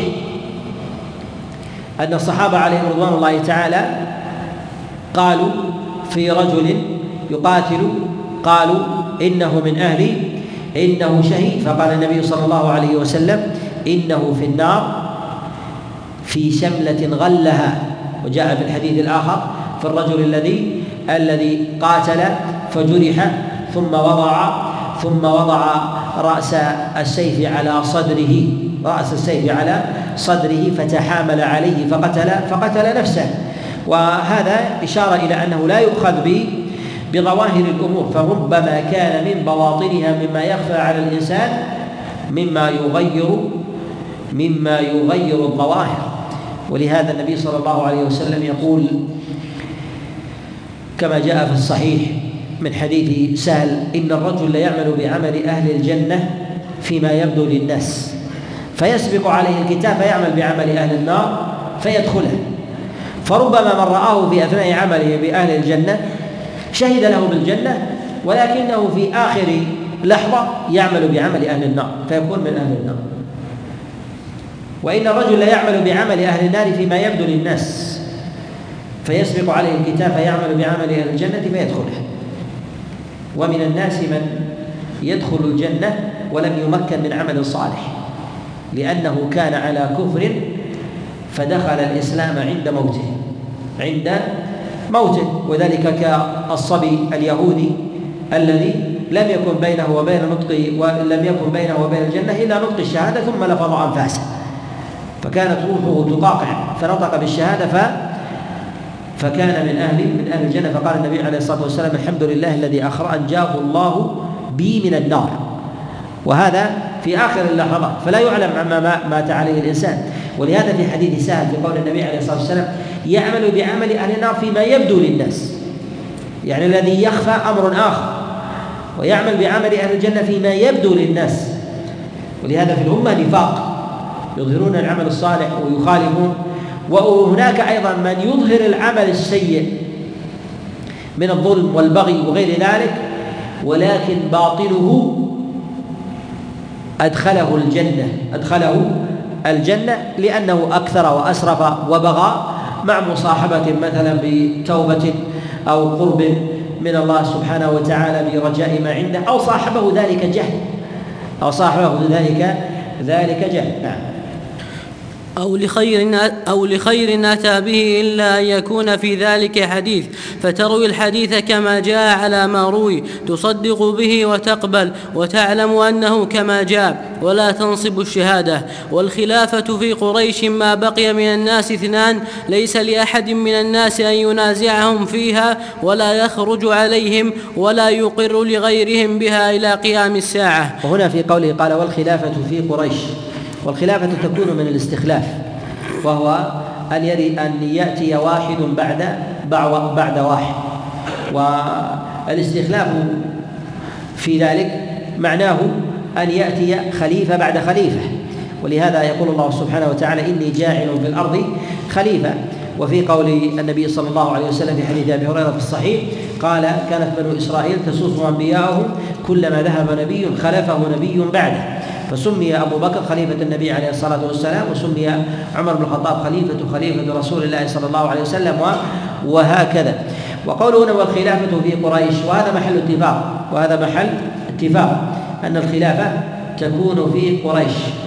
أن الصحابة عليهم رضوان الله تعالى قالوا في رجل يقاتل، قالوا إنه شهيد، فقال النبي صلى الله عليه وسلم إنه في النار في شملة غلها. وجاء في الحديث الآخر في الرجل الذي قاتل فجرح ثم وضع رأس السيف على صدره فتحامل عليه فقتل نفسه. وهذا إشارة إلى أنه لا يؤخذ بظواهر الأمور، فربما كان من بواطنها مما يخفى على الإنسان مما يغير الظواهر. ولهذا النبي صلى الله عليه وسلم يقول كما جاء في الصحيح من حديث سهل: إن الرجل ليعمل بعمل أهل الجنة فيما يبدو للناس، فيسبق عليه الكتاب فيعمل بعمل أهل النار فيدخله، فربما من رآه في أثناء عمله بأهل الجنة شهد له بالجنة، ولكنه في آخر لحظة يعمل بعمل أهل النار فيكون من أهل النار. وإن الرجل لا يعمل بعمل أهل النار فيما يبدو للناس، فيسبق عليه الكتاب فيعمل بعمل أهل الجنة فيدخله. ومن الناس من يدخل الجنة ولم يمكن من عمل صالح، لأنه كان على كفر فدخل الإسلام عند موته، وذلك كالصبي اليهودي الذي لم يكن بينه وبين الجنة إلا نطق الشهادة ثم لفظ أنفاسه، فكانت روحه تقاقع فنطق بالشهادة فكان من أهل الجنة. فقال النبي عليه الصلاة والسلام: الحمد لله الذي أنجاه الله بي من النار. وهذا في آخر اللحظات، فلا يعلم عما مات عليه الإنسان. ولهذا في حديث سهل في قول النبي عليه الصلاة والسلام: يعمل بعمل أهل النار فيما يبدو للناس، يعني الذي يخفى أمر آخر، ويعمل بعمل أهل الجنة فيما يبدو للناس. ولهذا في الأمة نفاق، يظهرون العمل الصالح ويخالفون. وهناك أيضا من يظهر العمل السيء من الظلم والبغي وغير ذلك، ولكن باطنه أدخله الجنة لأنه أكثر وأسرف وبغى، مع مصاحبة مثلا بتوبة أو قرب من الله سبحانه وتعالى برجاء ما عنده، أو صاحبه ذلك جهل. نعم. أو لخير أتى به إلا أن يكون في ذلك حديث، فتروي الحديث كما جاء على ما روي، تصدق به وتقبل وتعلم أنه كما جاء، ولا تنصب الشهادة. والخلافة في قريش ما بقي من الناس 2، ليس لأحد من الناس أن ينازعهم فيها، ولا يخرج عليهم، ولا يقر لغيرهم بها إلى قيام الساعة. وهنا في قوله قال: والخلافة في قريش، والخلافة تكون من الاستخلاف، وهو أن يأتي واحد بعد واحد. والاستخلاف في ذلك معناه أن يأتي خليفة بعد خليفة. ولهذا يقول الله سبحانه وتعالى: إني جاعل في الأرض خليفة. وفي قول النبي صلى الله عليه وسلم في حديث أبي هريرة في الصحيح قال: كانت بنو إسرائيل تسوس أنبياءهم، كلما ذهب نبي خلفه نبي بعده، فسمي أبو بكر خليفة النبي عليه الصلاة والسلام، وسمي عمر بن الخطاب خليفة رسول الله صلى الله عليه وسلم، وهكذا. وقوله هنا: والخلافة في قريش، وهذا محل اتفاق أن الخلافة تكون في قريش.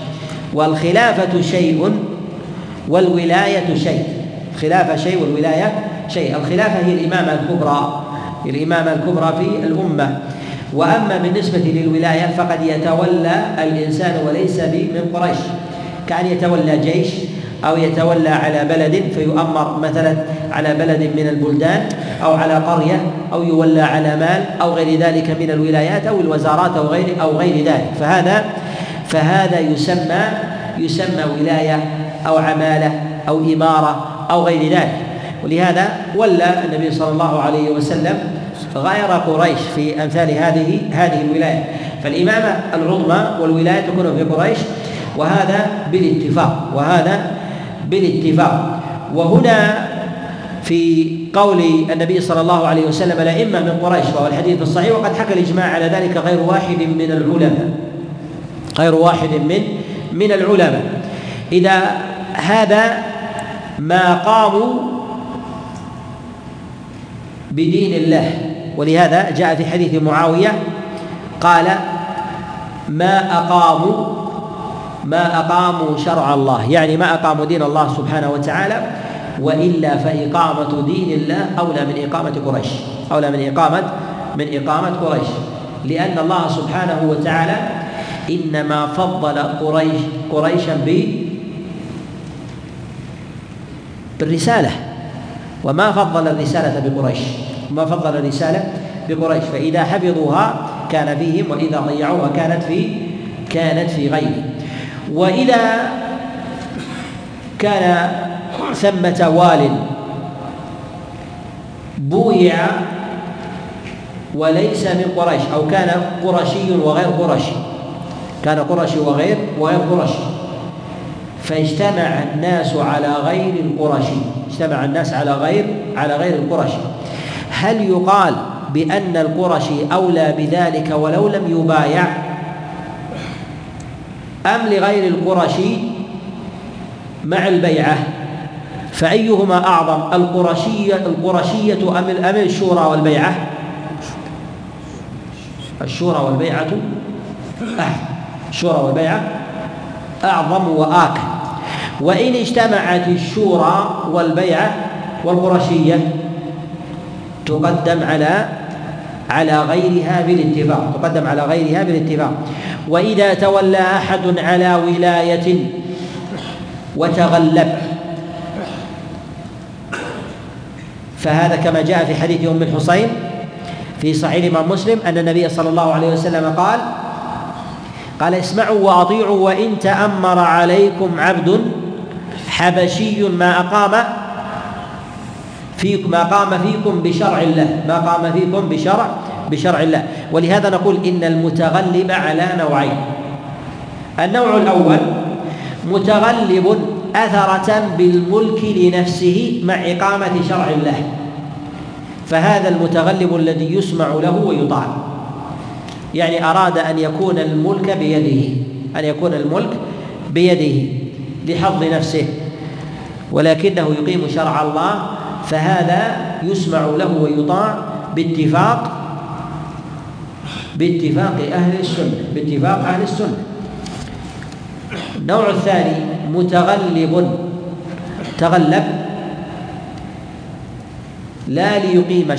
والخلافة شيء والولاية شيء. الخلافة شيء والولاية شيء. الخلافة هي الإمامة الكبرى في الأمة. وأما بالنسبة للولاية فقد يتولى الإنسان وليس من قريش، كأن يتولى جيش أو يتولى على بلد فيؤمر مثلا على بلد من البلدان أو على قرية، أو يولى على مال أو غير ذلك من الولايات أو الوزارات أو غير ذلك، فهذا يسمى ولاية أو عمالة أو إمارة أو غير ذلك. ولهذا ولى النبي صلى الله عليه وسلم غير قريش في أمثال هذه الولاية. فالإمامة العظمى والولاية تكون في قريش، وهذا بالاتفاق. وهنا في قول النبي صلى الله عليه وسلم الأئمة من قريش، وهو الحديث الصحيح، وقد حكى الإجماع على ذلك غير واحد من العلماء. إذا هذا ما قاموا بدين الله. ولهذا جاء في حديث معاوية قال ما أقاموا شرع الله، يعني ما أقاموا دين الله سبحانه وتعالى، وإلا فإقامة دين الله أولى من إقامة قريش، لأن الله سبحانه وتعالى إنما فضل قريشا بالرسالة، وما فضل الرسالة بقريش، فإذا حفظوها كان فيهم، وإذا ضيعوها كانت في غيره. وإذا كان ثمة وال بويع وليس من قريش، أو كان قرشي وغير قرشي، فاجتمع الناس على غير القرشي، هل يقال بأن القرشي أولى بذلك ولو لم يبايع، أم لغير القرشي مع البيعة؟ فأيهما أعظم، القرشية أم الشورى والبيعة؟ الشورى والبيعة أعظم وآكل. وإن اجتمعت الشورى والبيعة والقرشية تقدم على غيرها بالاتفاق. وإذا تولى أحد على ولاية وتغلب، فهذا كما جاء في حديث أم الحصين في صحيح الإمام مسلم أن النبي صلى الله عليه وسلم قال اسمعوا وأطيعوا وإن تأمر عليكم عبد حبشي ما قام فيكم بشرع الله. ولهذا نقول إن المتغلب على نوعين. النوع الأول متغلب أثرة بالملك لنفسه مع إقامة شرع الله، فهذا المتغلب الذي يسمع له ويطاع، يعني أراد أن يكون الملك بيده لحظ نفسه، ولكنه يقيم شرع الله، فهذا يسمع له ويطاع باتفاق أهل السنة. النوع الثاني تغلب لا ليقيم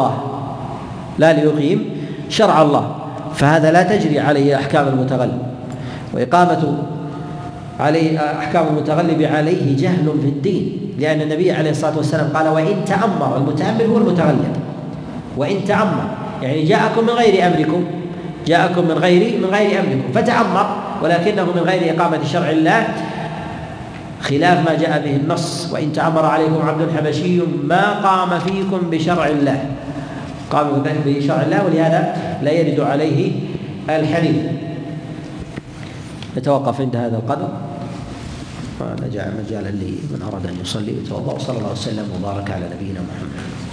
شرع الله، فهذا لا تجري عليه أحكام المتغلب، وإقامة عليه أحكام المتغلب عليه جهل في الدين، لأن النبي عليه الصلاة والسلام قال وإن تأمر، المتأمر هو المتغلب، وإن تأمر يعني جاءكم من غير أمركم، فتأمر، ولكنه من غير إقامة شرع الله، خلاف ما جاء به النص وإن تأمر عليكم عبد حبشي ما قام فيكم بشرع الله، ولهذا لا يرد عليه الحديث. نتوقف عند هذا القدر، ونجعل مجالا لمن أراد أن يصلي ويتوضأ. صلى الله وسلم وبارك على نبينا محمد.